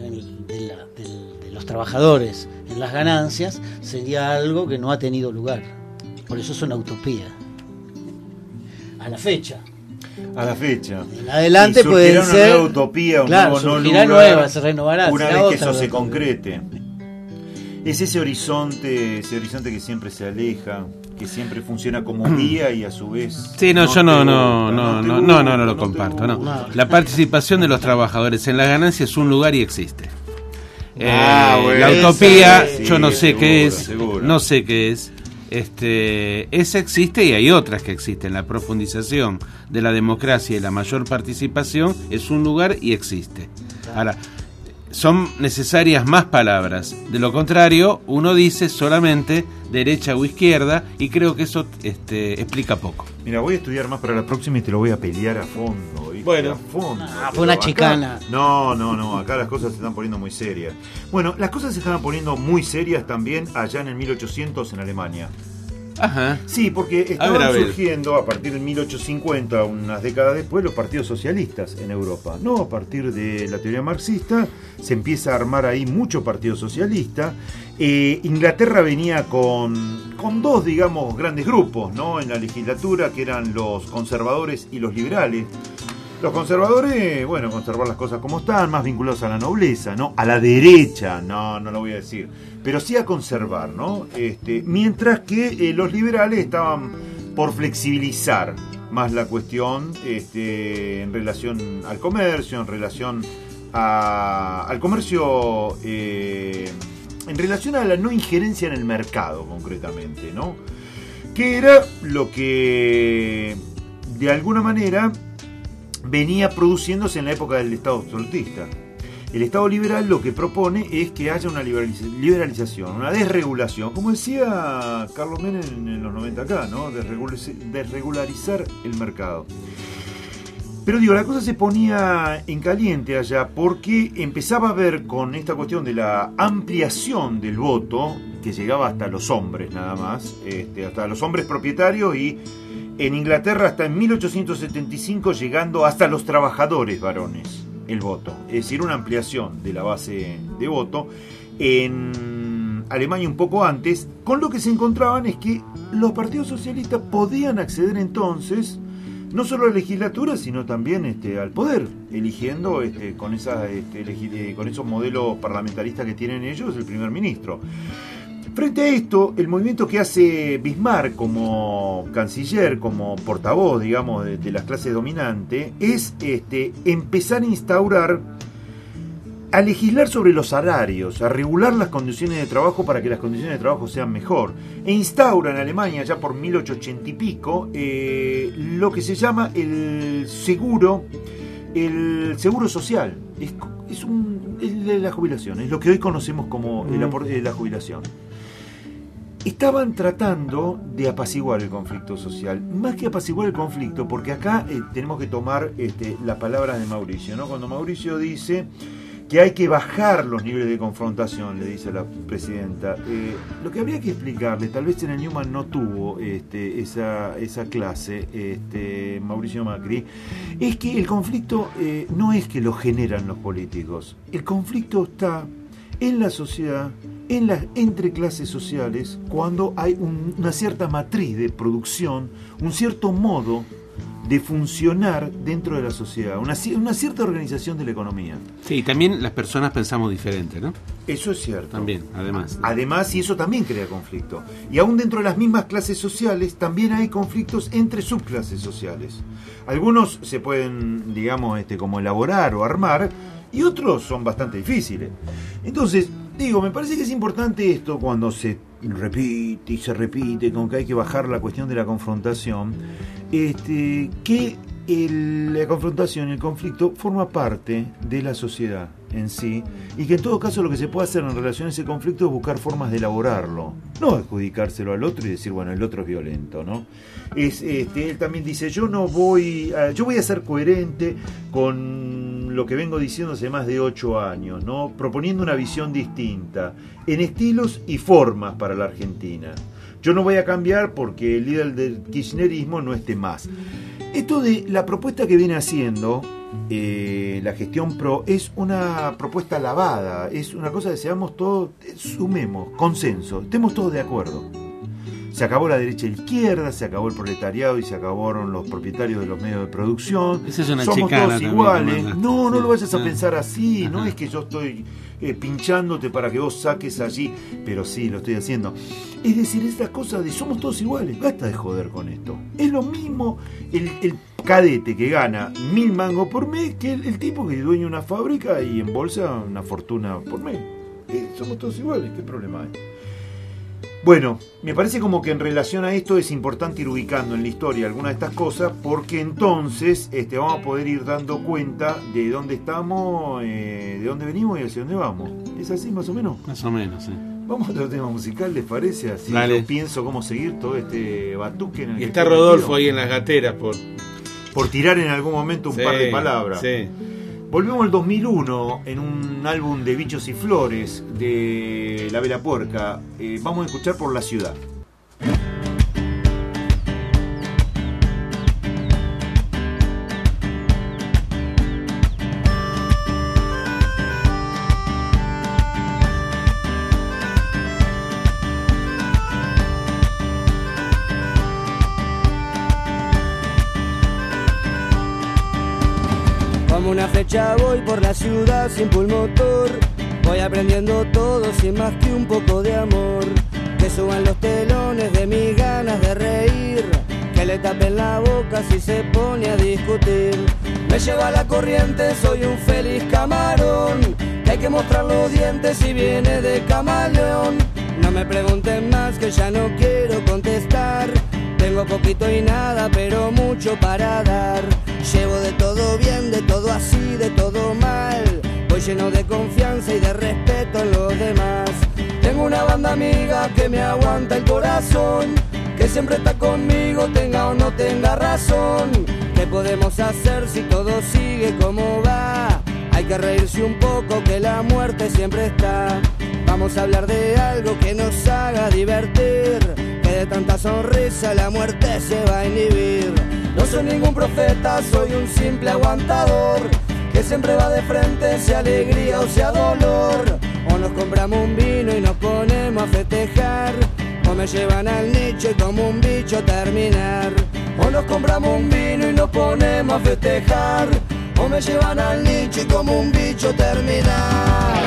los trabajadores en las ganancias, sería algo que no ha tenido lugar. Por eso es una utopía. A la fecha. En adelante puede ser una nueva utopía, un nuevo surgirá lugar, nueva, se renovará. Una vez que eso se concrete. Es ese horizonte que siempre se aleja, que siempre funciona como guía y a su vez... Sí, no, yo no lo comparto. No. La participación de los trabajadores en la ganancia es un lugar y existe. Bueno, la utopía, sí, yo no sé qué es, seguro. no sé qué es. Esa existe y hay otras que existen. La profundización de la democracia y la mayor participación es un lugar y existe. Ahora, son necesarias más palabras. De lo contrario, uno dice solamente derecha o izquierda y creo que eso explica poco. Mira, voy a estudiar más para la próxima y te lo voy a pelear a fondo. ¿Viste? Bueno, a fondo. Fue una chicana. No, acá las cosas se están poniendo muy serias. Bueno, las cosas se estaban poniendo muy serias también allá en el 1800 en Alemania. Ajá. Sí, porque estaban surgiendo a partir de 1850, unas décadas después, los partidos socialistas en Europa. No, a partir de la teoría marxista se empieza a armar ahí mucho partido socialista Inglaterra venía con dos, digamos, grandes grupos, ¿no? En la legislatura, que eran los conservadores y los liberales. Los conservadores, bueno, conservar las cosas como están, más vinculados a la nobleza, ¿no? A la derecha, no lo voy a decir, pero sí a conservar, ¿no? Mientras que los liberales estaban por flexibilizar más la cuestión en relación al comercio, en relación al comercio, en relación a la no injerencia en el mercado, concretamente, ¿no? Que era lo que, de alguna manera, venía produciéndose en la época del Estado absolutista. El Estado liberal lo que propone es que haya una liberalización, una desregulación, como decía Carlos Menem en los 90 acá, ¿no? Desregularizar el mercado. Pero digo, la cosa se ponía en caliente allá porque empezaba a ver con esta cuestión de la ampliación del voto, que llegaba hasta los hombres nada más, hasta los hombres propietarios, y en Inglaterra hasta en 1875 llegando hasta los trabajadores varones el voto. Es decir, una ampliación de la base de voto. En Alemania un poco antes, con lo que se encontraban es que los partidos socialistas podían acceder entonces no solo a la legislatura, sino también al poder, eligiendo con esos modelos parlamentaristas que tienen ellos el primer ministro. Frente a esto, el movimiento que hace Bismarck como canciller, como portavoz, digamos, de las clases dominantes, es empezar a instaurar, a legislar sobre los salarios, a regular las condiciones de trabajo para que las condiciones de trabajo sean mejor. E instaura en Alemania, ya por 1880 y pico, lo que se llama el seguro social. Es la jubilación, es lo que hoy conocemos como la jubilación. Estaban tratando de apaciguar el conflicto social, más que apaciguar el conflicto, porque acá tenemos que tomar las palabras de Mauricio, ¿no? Cuando Mauricio dice que hay que bajar los niveles de confrontación, le dice a la presidenta, lo que habría que explicarle, tal vez en el Newman no tuvo esa clase, Mauricio Macri, es que el conflicto no es que lo generan los políticos, el conflicto está en la sociedad, entre clases sociales, cuando hay una cierta matriz de producción, un cierto modo de funcionar dentro de la sociedad, una cierta organización de la economía. Sí, y también las personas pensamos diferente, ¿no? Eso es cierto. También, además. Además, y eso también crea conflicto. Y aún dentro de las mismas clases sociales, también hay conflictos entre subclases sociales. Algunos se pueden, digamos, como elaborar o armar, y otros son bastante difíciles. Entonces, me parece que es importante esto cuando se repite y se repite, con que hay que bajar la cuestión de la confrontación, que la confrontación y el conflicto forma parte de la sociedad en sí, y que en todo caso lo que se puede hacer en relación a ese conflicto es buscar formas de elaborarlo, no adjudicárselo al otro y decir, bueno, el otro es violento, ¿no? Él también dice, yo voy a ser coherente con lo que vengo diciendo hace más de 8 años, ¿no? Proponiendo una visión distinta en estilos y formas para la Argentina. Yo no voy a cambiar porque el líder del kirchnerismo no esté más. Esto de la propuesta que viene haciendo la gestión PRO es una propuesta lavada, es una cosa que seamos todos, sumemos, consenso, estemos todos de acuerdo. Se acabó la derecha y la izquierda, se acabó el proletariado y se acabaron los propietarios de los medios de producción. Esa es una somos chicana todos iguales. También, no lo vayas a pensar así, no es que yo estoy pinchándote para que vos saques allí, pero sí, lo estoy haciendo. Es decir, esta cosa de somos todos iguales, basta de joder con esto. Es lo mismo el cadete que gana 1000 mangos por mes que el tipo que dueña una fábrica y embolsa una fortuna por mes. Somos todos iguales, ¿qué problema hay? Bueno, me parece como que en relación a esto es importante ir ubicando en la historia algunas de estas cosas, porque entonces vamos a poder ir dando cuenta de dónde estamos, de dónde venimos y hacia dónde vamos. ¿Es así más o menos? Más o menos, sí. Vamos a otro tema musical, ¿les parece? Así Dale. Yo pienso cómo seguir todo este batuque en el Y que está estoy Rodolfo metido. ahí en las gateras por tirar en algún momento un par de palabras. Sí. Volvemos al 2001 en un álbum de Bichos y Flores de La Vela Puerca. Vamos a escuchar Por la Ciudad. Como una flecha voy por la ciudad sin pulmotor. Voy aprendiendo todo sin más que un poco de amor. Que suban los telones de mis ganas de reír, que le tapen la boca si se pone a discutir. Me lleva la corriente, soy un feliz camarón, que hay que mostrar los dientes si viene de camaleón. No me pregunten más que ya no quiero contestar. Tengo poquito y nada, pero mucho para dar. Llevo de todo bien, de todo así, de todo mal. Voy lleno de confianza y de respeto en los demás. Tengo una banda amiga que me aguanta el corazón, que siempre está conmigo, tenga o no tenga razón. ¿Qué podemos hacer si todo sigue como va? Hay que reírse un poco, que la muerte siempre está. Vamos a hablar de algo que nos haga divertir, que de tanta sonrisa la muerte se va a inhibir. No soy ningún profeta, soy un simple aguantador, que siempre va de frente, sea alegría o sea dolor. O nos compramos un vino y nos ponemos a festejar, o me llevan al nicho y como un bicho terminar. O nos compramos un vino y nos ponemos a festejar, o me llevan al nicho y como un bicho terminar.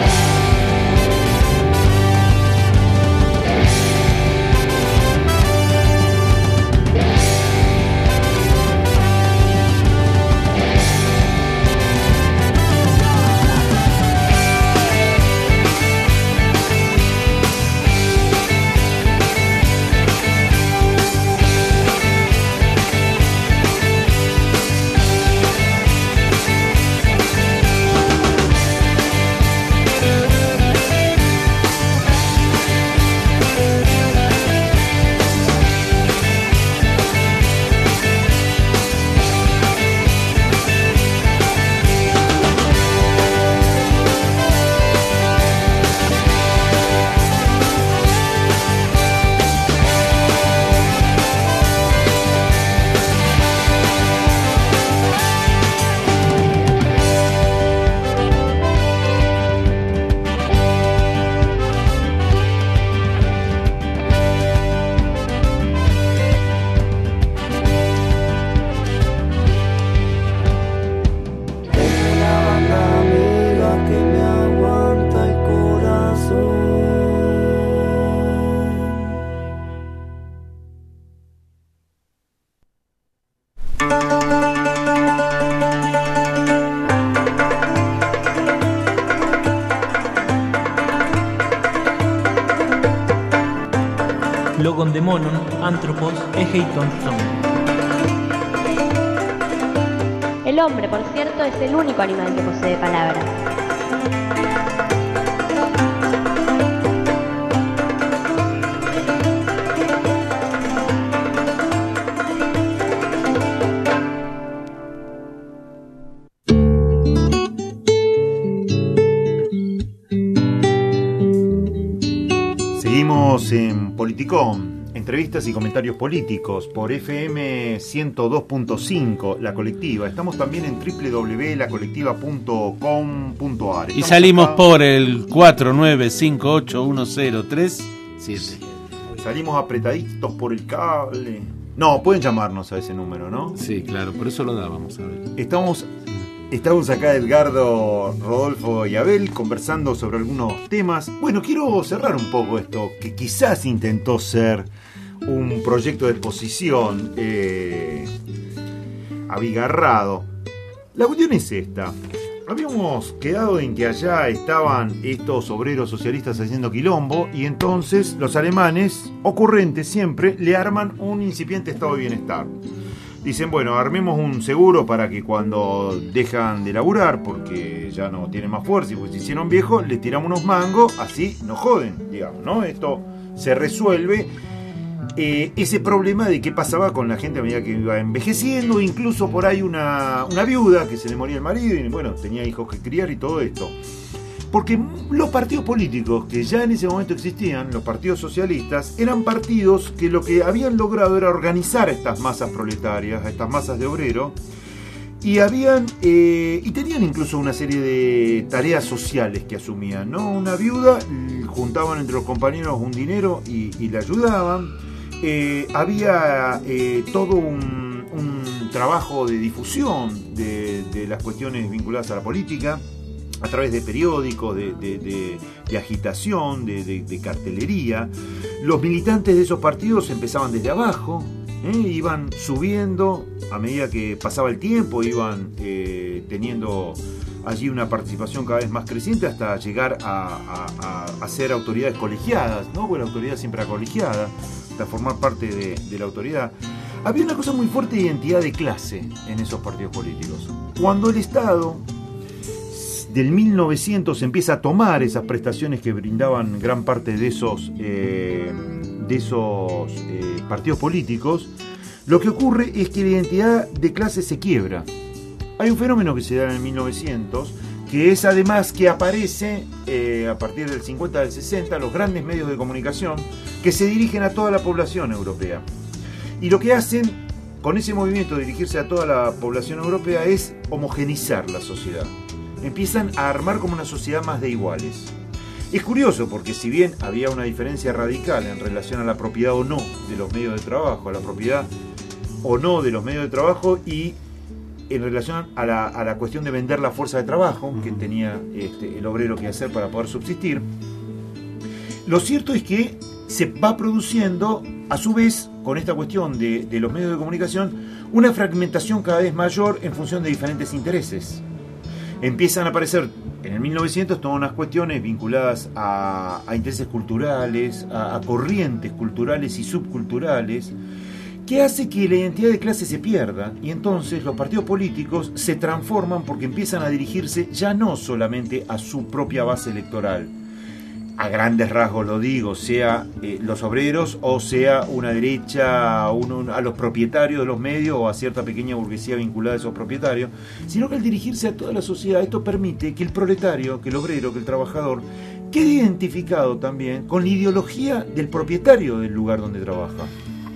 Logon demonon, anthropos, ejeiton son. El hombre, por cierto, es el único animal que posee palabra. Seguimos en Politicón, entrevistas y comentarios políticos por FM 102.5, La Colectiva. Estamos también en www.lacolectiva.com.ar. Y salimos acá por el 49581037. Salimos apretaditos por el cable. No, pueden llamarnos a ese número, ¿no? Sí, claro, por eso lo dábamos a ver. Estamos acá Edgardo, Rodolfo y Abel conversando sobre algunos temas. Bueno, quiero cerrar un poco esto, que quizás intentó ser un proyecto de exposición abigarrado. La cuestión es esta. Habíamos quedado en que allá estaban estos obreros socialistas haciendo quilombo y entonces los alemanes, ocurrentes siempre, le arman un incipiente estado de bienestar. Dicen, bueno, armemos un seguro para que cuando dejan de laburar, porque ya no tienen más fuerza y pues se hicieron viejos, les tiramos unos mangos, así nos joden, digamos, ¿no? Esto se resuelve ese problema de qué pasaba con la gente a medida que iba envejeciendo, incluso por ahí una viuda que se le moría el marido y bueno, tenía hijos que criar y todo esto. Porque los partidos políticos que ya en ese momento existían, los partidos socialistas, eran partidos que lo que habían logrado era organizar a estas masas proletarias, a estas masas de obreros, y tenían incluso una serie de tareas sociales que asumían, ¿no? Una viuda, juntaban entre los compañeros un dinero y le ayudaban. Había todo un trabajo de difusión de las cuestiones vinculadas a la política, a través de periódicos, de agitación, de cartelería. Los militantes de esos partidos empezaban desde abajo, iban subiendo a medida que pasaba el tiempo, iban teniendo allí una participación cada vez más creciente hasta llegar a ser autoridades colegiadas, ¿no? Porque la autoridad siempre era colegiada, hasta formar parte de la autoridad. Había una cosa muy fuerte de identidad de clase en esos partidos políticos. Cuando el Estado del 1900 empieza a tomar esas prestaciones que brindaban gran parte de esos partidos políticos, lo que ocurre es que la identidad de clase se quiebra. Hay un fenómeno que se da en el 1900, que es además que aparece a partir del 50 al 60 los grandes medios de comunicación que se dirigen a toda la población europea. Y lo que hacen con ese movimiento de dirigirse a toda la población europea es homogeneizar la sociedad. Empiezan a armar como una sociedad más de iguales. Es curioso porque si bien había una diferencia radical en relación a la propiedad o no de los medios de trabajo, a la propiedad o no de los medios de trabajo y en relación a la cuestión de vender la fuerza de trabajo que tenía el obrero que hacer para poder subsistir, lo cierto es que se va produciendo a su vez con esta cuestión de los medios de comunicación una fragmentación cada vez mayor en función de diferentes intereses. Empiezan a aparecer en el 1900 todas unas cuestiones vinculadas a intereses culturales, a corrientes culturales y subculturales, que hace que la identidad de clase se pierda y entonces los partidos políticos se transforman porque empiezan a dirigirse ya no solamente a su propia base electoral, a grandes rasgos lo digo, sea los obreros o sea una derecha, a los propietarios de los medios o a cierta pequeña burguesía vinculada a esos propietarios, sino que al dirigirse a toda la sociedad esto permite que el proletario, que el obrero, que el trabajador quede identificado también con la ideología del propietario del lugar donde trabaja.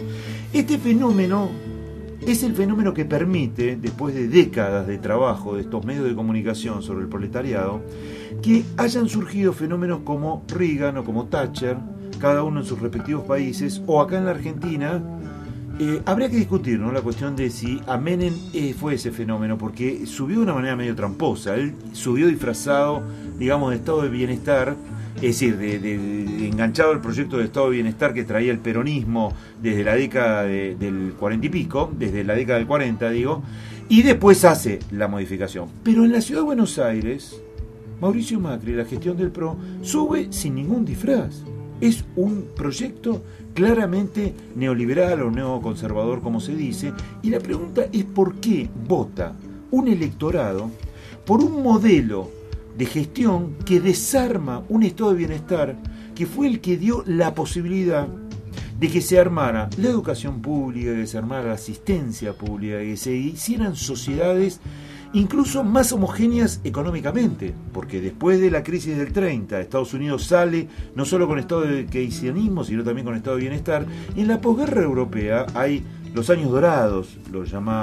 Este fenómeno es el fenómeno que permite, después de décadas de trabajo de estos medios de comunicación sobre el proletariado, que hayan surgido fenómenos como Reagan o como Thatcher, cada uno en sus respectivos países, o acá en la Argentina. Habría que discutir, ¿no?, la cuestión de si a Menem fue ese fenómeno, porque subió de una manera medio tramposa. Él subió disfrazado, digamos, de estado de bienestar, es decir, de enganchado al proyecto de estado de bienestar que traía el peronismo desde la década del 40 y pico, desde la década del 40, digo, y después hace la modificación. Pero en la ciudad de Buenos Aires, Mauricio Macri, la gestión del PRO, sube sin ningún disfraz. Es un proyecto claramente neoliberal o neoconservador, como se dice, y la pregunta es por qué vota un electorado por un modelo de gestión que desarma un estado de bienestar que fue el que dio la posibilidad de que se armara la educación pública, que se armara la asistencia pública, que se hicieran sociedades incluso más homogéneas económicamente, porque después de la crisis del 30, Estados Unidos sale no solo con estado de keynesianismo, sino también con estado de bienestar, y en la posguerra europea hay los años dorados, lo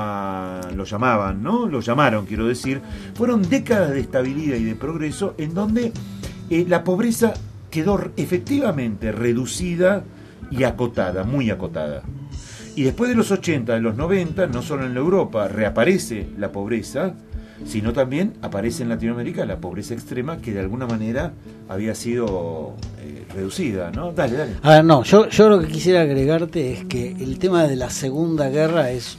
llamaban, ¿no? Lo llamaron, quiero decir, fueron décadas de estabilidad y de progreso en donde la pobreza quedó efectivamente reducida y acotada, muy acotada. Y después de los 80, de los 90, no solo en la Europa reaparece la pobreza, sino también aparece en Latinoamérica la pobreza extrema que de alguna manera había sido reducida, ¿no? Dale. A ver, no, yo lo que quisiera agregarte es que el tema de la Segunda Guerra es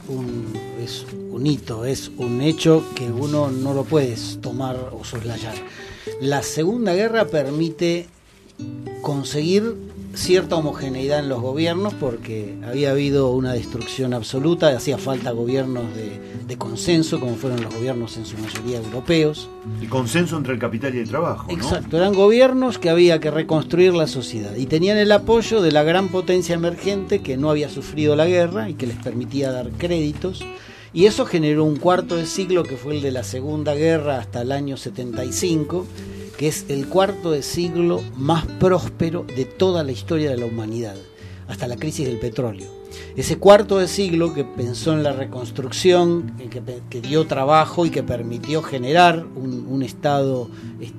un hito, es un hecho que uno no lo puedes tomar o soslayar. La Segunda Guerra permite conseguir cierta homogeneidad en los gobiernos porque había habido una destrucción absoluta, hacía falta gobiernos de consenso, como fueron los gobiernos en su mayoría europeos. Y consenso entre el capital y el trabajo, ¿no? Exacto, eran gobiernos que había que reconstruir la sociedad y tenían el apoyo de la gran potencia emergente que no había sufrido la guerra y que les permitía dar créditos. Y eso generó un cuarto de siglo que fue el de la Segunda Guerra hasta el año 75, que es el cuarto de siglo más próspero de toda la historia de la humanidad, hasta la crisis del petróleo. Ese cuarto de siglo que pensó en la reconstrucción, que dio trabajo y que permitió generar un Estado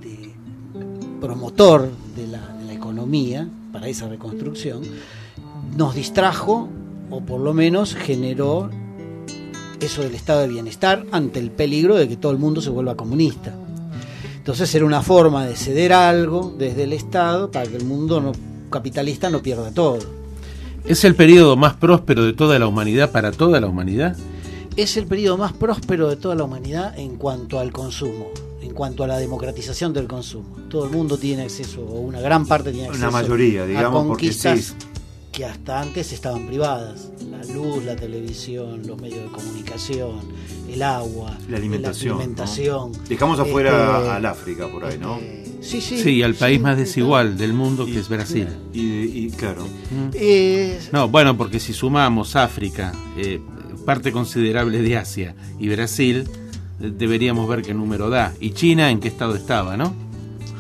promotor de la economía para esa reconstrucción, nos distrajo, o por lo menos generó eso del estado de bienestar ante el peligro de que todo el mundo se vuelva comunista. Entonces era una forma de ceder algo desde el Estado para que el mundo capitalista no pierda todo. ¿Es el periodo más próspero de toda la humanidad para toda la humanidad? Es el periodo más próspero de toda la humanidad en cuanto al consumo, en cuanto a la democratización del consumo. Todo el mundo tiene acceso, o una gran parte tiene acceso, una mayoría, digamos, a conquistas porque que hasta antes estaban privadas. La luz, la televisión, los medios de comunicación, el agua, la alimentación. ¿no? Dejamos afuera al África por ahí, ¿no? Sí, al país más desigual del mundo, que es Brasil. Y claro. No, bueno, porque si sumamos África, parte considerable de Asia y Brasil, deberíamos ver qué número da. Y China, ¿en qué estado estaba, no?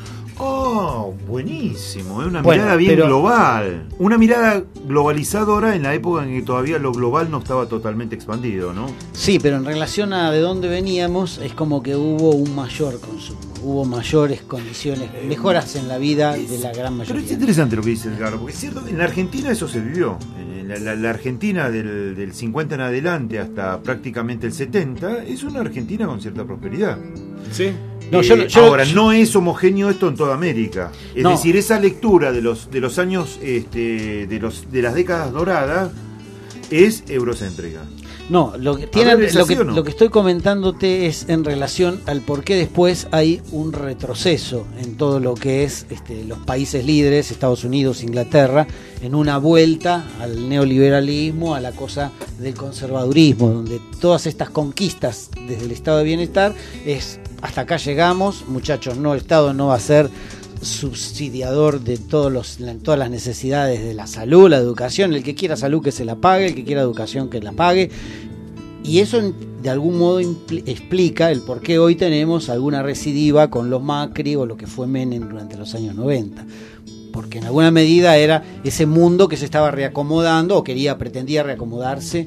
Oh, buenísimo, es una mirada bien global. Una mirada globalizadora en la época en que todavía lo global no estaba totalmente expandido, ¿no? Sí, pero en relación a de dónde veníamos, es como que hubo un mayor consumo, hubo mayores condiciones, mejoras en la vida de la gran mayoría. Pero es interesante lo que dice Edgardo, porque es cierto que en la Argentina eso se vivió. La Argentina del 50 en adelante hasta prácticamente el 70 es una Argentina con cierta prosperidad. Sí. No, ahora, no es homogéneo esto en toda América. Es decir, esa lectura de los años, de las décadas doradas, es eurocéntrica. No, lo que estoy comentándote es en relación al por qué después hay un retroceso en todo lo que es los países líderes, Estados Unidos, Inglaterra, en una vuelta al neoliberalismo, a la cosa del conservadurismo, donde todas estas conquistas desde el estado de bienestar es hasta acá llegamos, muchachos, no, el Estado no va a ser subsidiador de todas las necesidades de la salud, la educación, el que quiera salud que se la pague, el que quiera educación que la pague, y eso de algún modo explica el por qué hoy tenemos alguna recidiva con los Macri o lo que fue Menem durante los años 90, porque en alguna medida era ese mundo que se estaba reacomodando o pretendía reacomodarse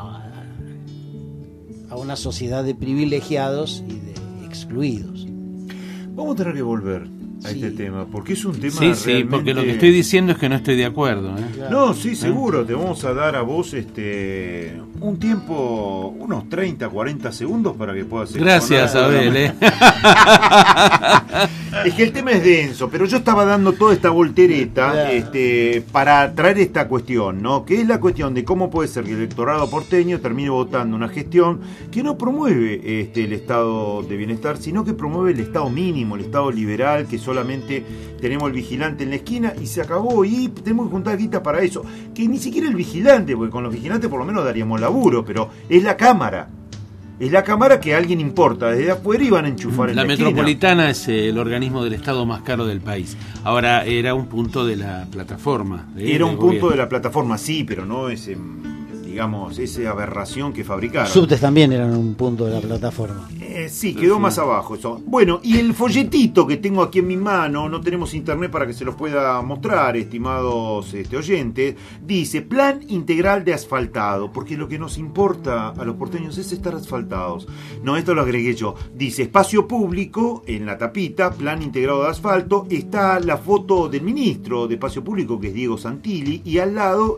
a una sociedad de privilegiados y de excluidos. Vamos a tener que volver a este tema, porque es un tema realmente... porque lo que estoy diciendo es que no estoy de acuerdo. No, sí, seguro, te vamos a dar a vos un tiempo, unos 30, 40 segundos para que puedas... Gracias, Abel. Es que el tema es denso, pero yo estaba dando toda esta voltereta para traer esta cuestión, ¿no? Que es la cuestión de cómo puede ser que el electorado porteño termine votando una gestión que no promueve el estado de bienestar, sino que promueve el estado mínimo, el estado liberal, que solamente tenemos el vigilante en la esquina y se acabó, y tenemos que juntar guita para eso, que ni siquiera el vigilante, porque con los vigilantes por lo menos daríamos laburo, pero es la Cámara. Es la Cámara que a alguien importa, desde afuera iban a enchufar en la esquina. La Metropolitana es el organismo del Estado más caro del país. Ahora, era un punto de la plataforma. Era un punto de la plataforma, sí, pero no ese, digamos, esa aberración que fabricaron. Subtes también eran un punto de la plataforma. Sí, quedó más abajo eso. Bueno, y el folletito que tengo aquí en mi mano, no tenemos internet para que se los pueda mostrar, estimados oyentes, dice Plan Integral de Asfaltado, porque lo que nos importa a los porteños es estar asfaltados. No, esto lo agregué yo. Dice espacio público, en la tapita, Plan Integrado de Asfalto, está la foto del ministro de Espacio Público, que es Diego Santilli, y al lado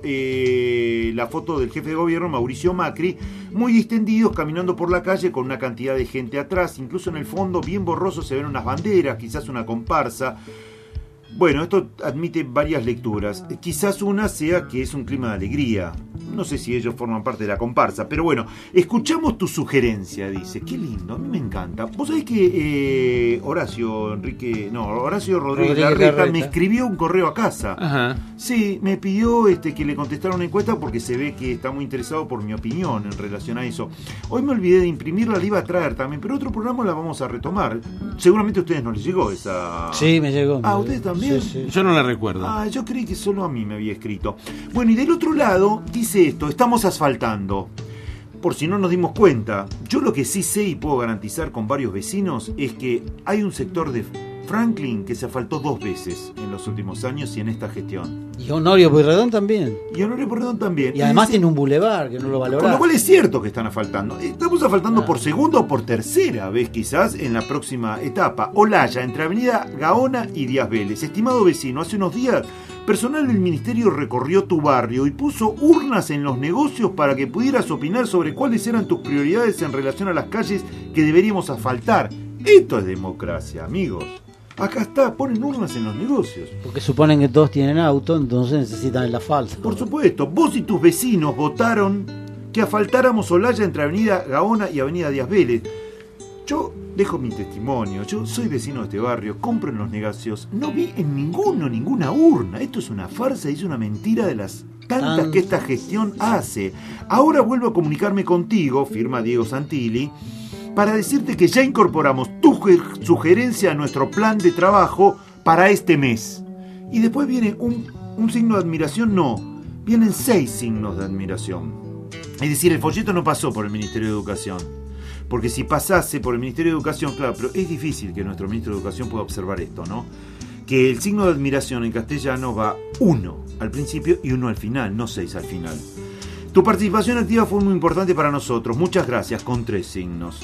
la foto del jefe de gobierno, Mauricio Macri, muy distendidos, caminando por la calle con una cantidad de gente atrás, incluso en el fondo bien borroso se ven unas banderas, quizás una comparsa. Bueno, esto admite varias lecturas. Quizás una sea que es un clima de alegría. No sé si ellos forman parte de la comparsa, pero bueno, escuchamos tu sugerencia, dice. Qué lindo, a mí me encanta. Vos sabés que Horacio Rodríguez Larreta me escribió un correo a casa. Ajá. Sí, me pidió que le contestara una encuesta porque se ve que está muy interesado por mi opinión en relación a eso. Hoy me olvidé de imprimirla, la iba a traer también, pero otro programa la vamos a retomar. Seguramente a ustedes no les llegó esa... Sí, me llegó. ¿A ustedes también? Sí. Yo no la recuerdo. Yo creí que solo a mí me había escrito. Bueno, y del otro lado dice esto: estamos asfaltando. Por si no nos dimos cuenta, yo lo que sí sé y puedo garantizar con varios vecinos es que hay un sector de Franklin, que se asfaltó 2 veces en los últimos años y en esta gestión. Y Honorio Pueyrredón también. Y Honorio Pueyrredón también. Y además tiene un bulevar que no lo valora. Con lo cual es cierto que están asfaltando. Estamos asfaltando por segunda o por tercera vez quizás en la próxima etapa. Olaya, entre Avenida Gaona y Díaz Vélez. Estimado vecino, hace unos días personal del ministerio recorrió tu barrio y puso urnas en los negocios para que pudieras opinar sobre cuáles eran tus prioridades en relación a las calles que deberíamos asfaltar. Esto es democracia, amigos. Acá está, ponen urnas en los negocios. Porque suponen que todos tienen auto, entonces necesitan el asfalto. Por supuesto, vos y tus vecinos votaron que asfaltáramos Olaya entre Avenida Gaona y Avenida Díaz Vélez. Yo dejo mi testimonio, yo soy vecino de este barrio, compro en los negocios, no vi en ninguna urna. Esto es una farsa y es una mentira de las tantas que esta gestión hace. Ahora vuelvo a comunicarme contigo, firma Diego Santilli, para decirte que ya incorporamos tu sugerencia a nuestro plan de trabajo para este mes. Y después viene un signo de admiración, no, vienen 6 signos de admiración. Es decir, el folleto no pasó por el Ministerio de Educación. Porque si pasase por el Ministerio de Educación, claro, pero es difícil que nuestro Ministro de Educación pueda observar esto, ¿no? Que el signo de admiración en castellano va 1 al principio y 1 al final, no 6 al final. Tu participación activa fue muy importante para nosotros. Muchas gracias, con 3 signos.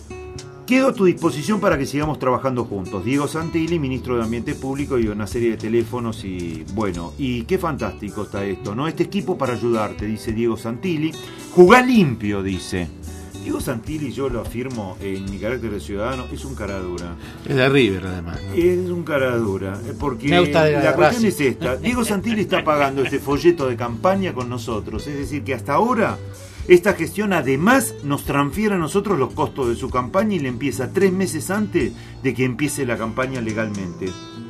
Quedo a tu disposición para que sigamos trabajando juntos. Diego Santilli, Ministro de Ambiente Público, y una serie de teléfonos y bueno, y qué fantástico está esto, ¿no? Este equipo para ayudarte, dice Diego Santilli. Jugá limpio, dice. Diego Santilli, yo lo afirmo en mi carácter de ciudadano, es un cara dura. Es de River, además, ¿no? Es un cara dura, porque la cuestión es esta. Diego Santilli está pagando este folleto de campaña con nosotros. Es decir, que hasta ahora esta gestión además nos transfiere a nosotros los costos de su campaña y le empieza 3 meses antes de que empiece la campaña legalmente.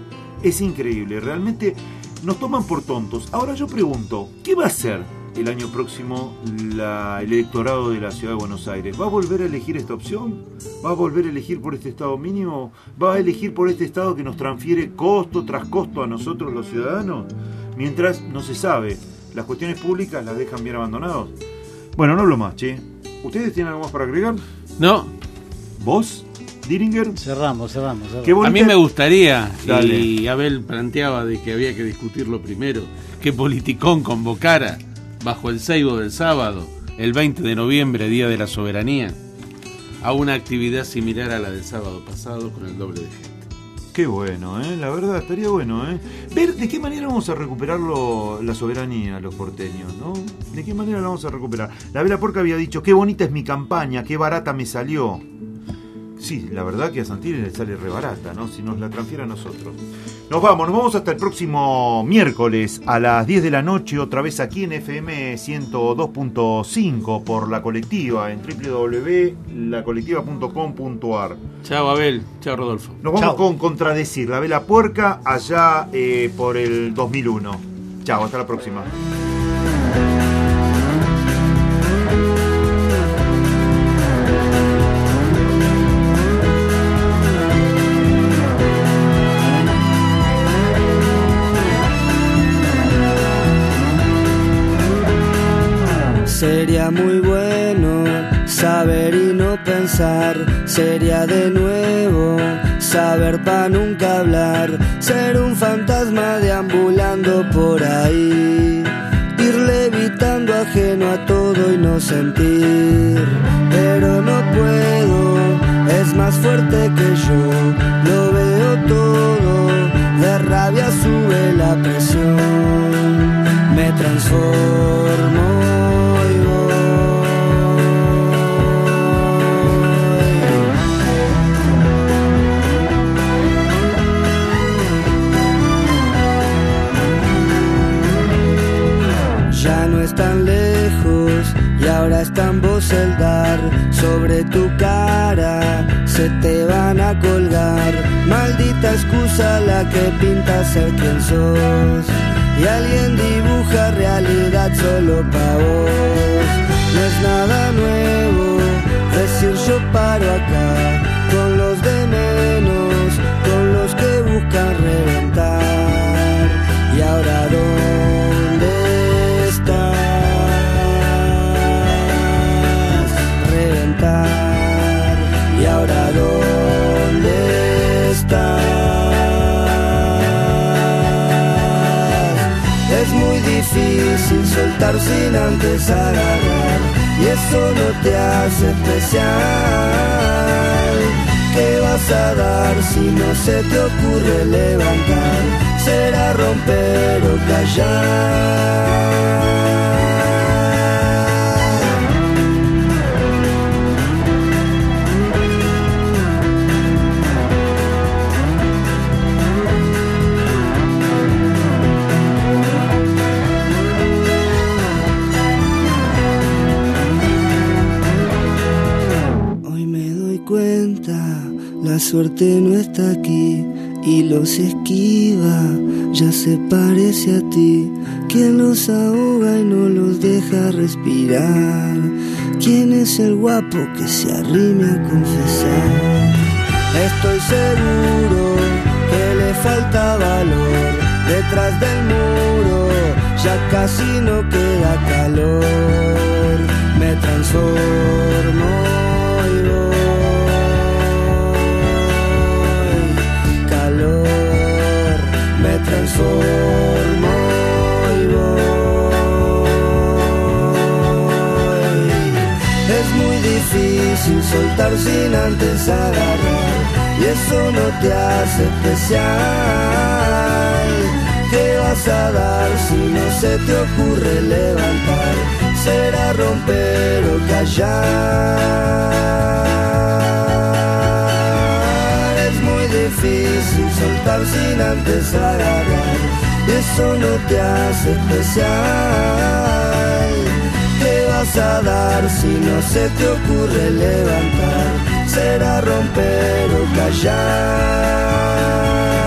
Es increíble, realmente nos toman por tontos. Ahora yo pregunto, ¿qué va a hacer el año próximo el electorado de la Ciudad de Buenos Aires? ¿Va a volver a elegir esta opción? ¿Va a volver a elegir por este Estado mínimo? ¿Va a elegir por este Estado que nos transfiere costo tras costo a nosotros los ciudadanos? Mientras no se sabe, las cuestiones públicas las dejan bien abandonados. Bueno, no hablo más, che. ¿Ustedes tienen algo más para agregar? No. ¿Vos, Diringer? Cerramos. A mí me gustaría, y Abel planteaba de que había que discutirlo primero, que Politicón convocara bajo el ceibo del sábado, el 20 de noviembre, Día de la Soberanía, a una actividad similar a la del sábado pasado con el doble de gente. Qué bueno, la verdad, estaría bueno, ver de qué manera vamos a recuperar la soberanía los porteños, ¿no? ¿De qué manera la vamos a recuperar? La Vela Porca había dicho, qué bonita es mi campaña, qué barata me salió. Sí, la verdad que a Santilli le sale re barata, ¿no? Si nos la transfiere a nosotros. Nos vamos hasta el próximo miércoles a las 10 de la noche, otra vez aquí en FM 102.5 por La Colectiva, en www.lacolectiva.com.ar. Chao Abel, chao Rodolfo. Nos vamos con Contradecir, La Vela Puerca, allá por el 2001. Chao, hasta la próxima. Sería muy bueno saber y no pensar. Sería de nuevo saber pa' nunca hablar. Ser un fantasma deambulando por ahí. Ir levitando ajeno a todo y no sentir. Pero no puedo, es más fuerte que yo. Lo veo todo, de rabia sube la presión. Me transformo. Ya no es tan lejos y ahora está en vos el dar. Sobre tu cara se te van a colgar. Maldita excusa la que pinta ser quien sos. Y alguien dibuja realidad solo pa' vos. No es nada nuevo decir yo paro acá. Con los de menos, con los que buscan reventar. Y ahora ¿dónde estás? Reventar. Y ahora ¿dónde estás? difícil soltar sin antes agarrar, y eso no te hace especial. ¿Qué vas a dar si no se te ocurre levantar? Será romper o callar. La suerte no está aquí y los esquiva, ya se parece a ti. ¿Quién los ahoga y no los deja respirar? ¿Quién es el guapo que se arrime a confesar? Estoy seguro que le falta valor. Detrás del muro ya casi no queda calor. Me transformo y voy. Me transformo y voy. Es muy difícil soltar sin antes agarrar, y eso no te hace especial. ¿Qué vas a dar si no se te ocurre levantar? Será romper o callar. Es muy difícil soltar sin antes agarrar, eso no te hace especial. ¿Qué vas a dar si no se te ocurre levantar? Será romper o callar.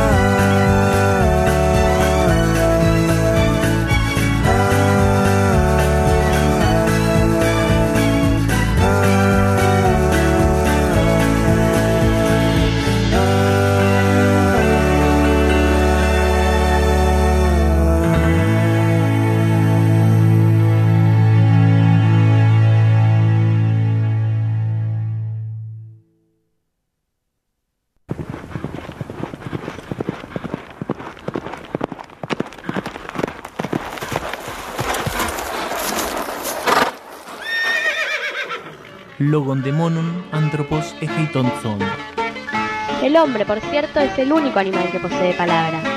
Logondemonon anthropos ejeitonzon. El hombre, por cierto, es el único animal que posee palabra.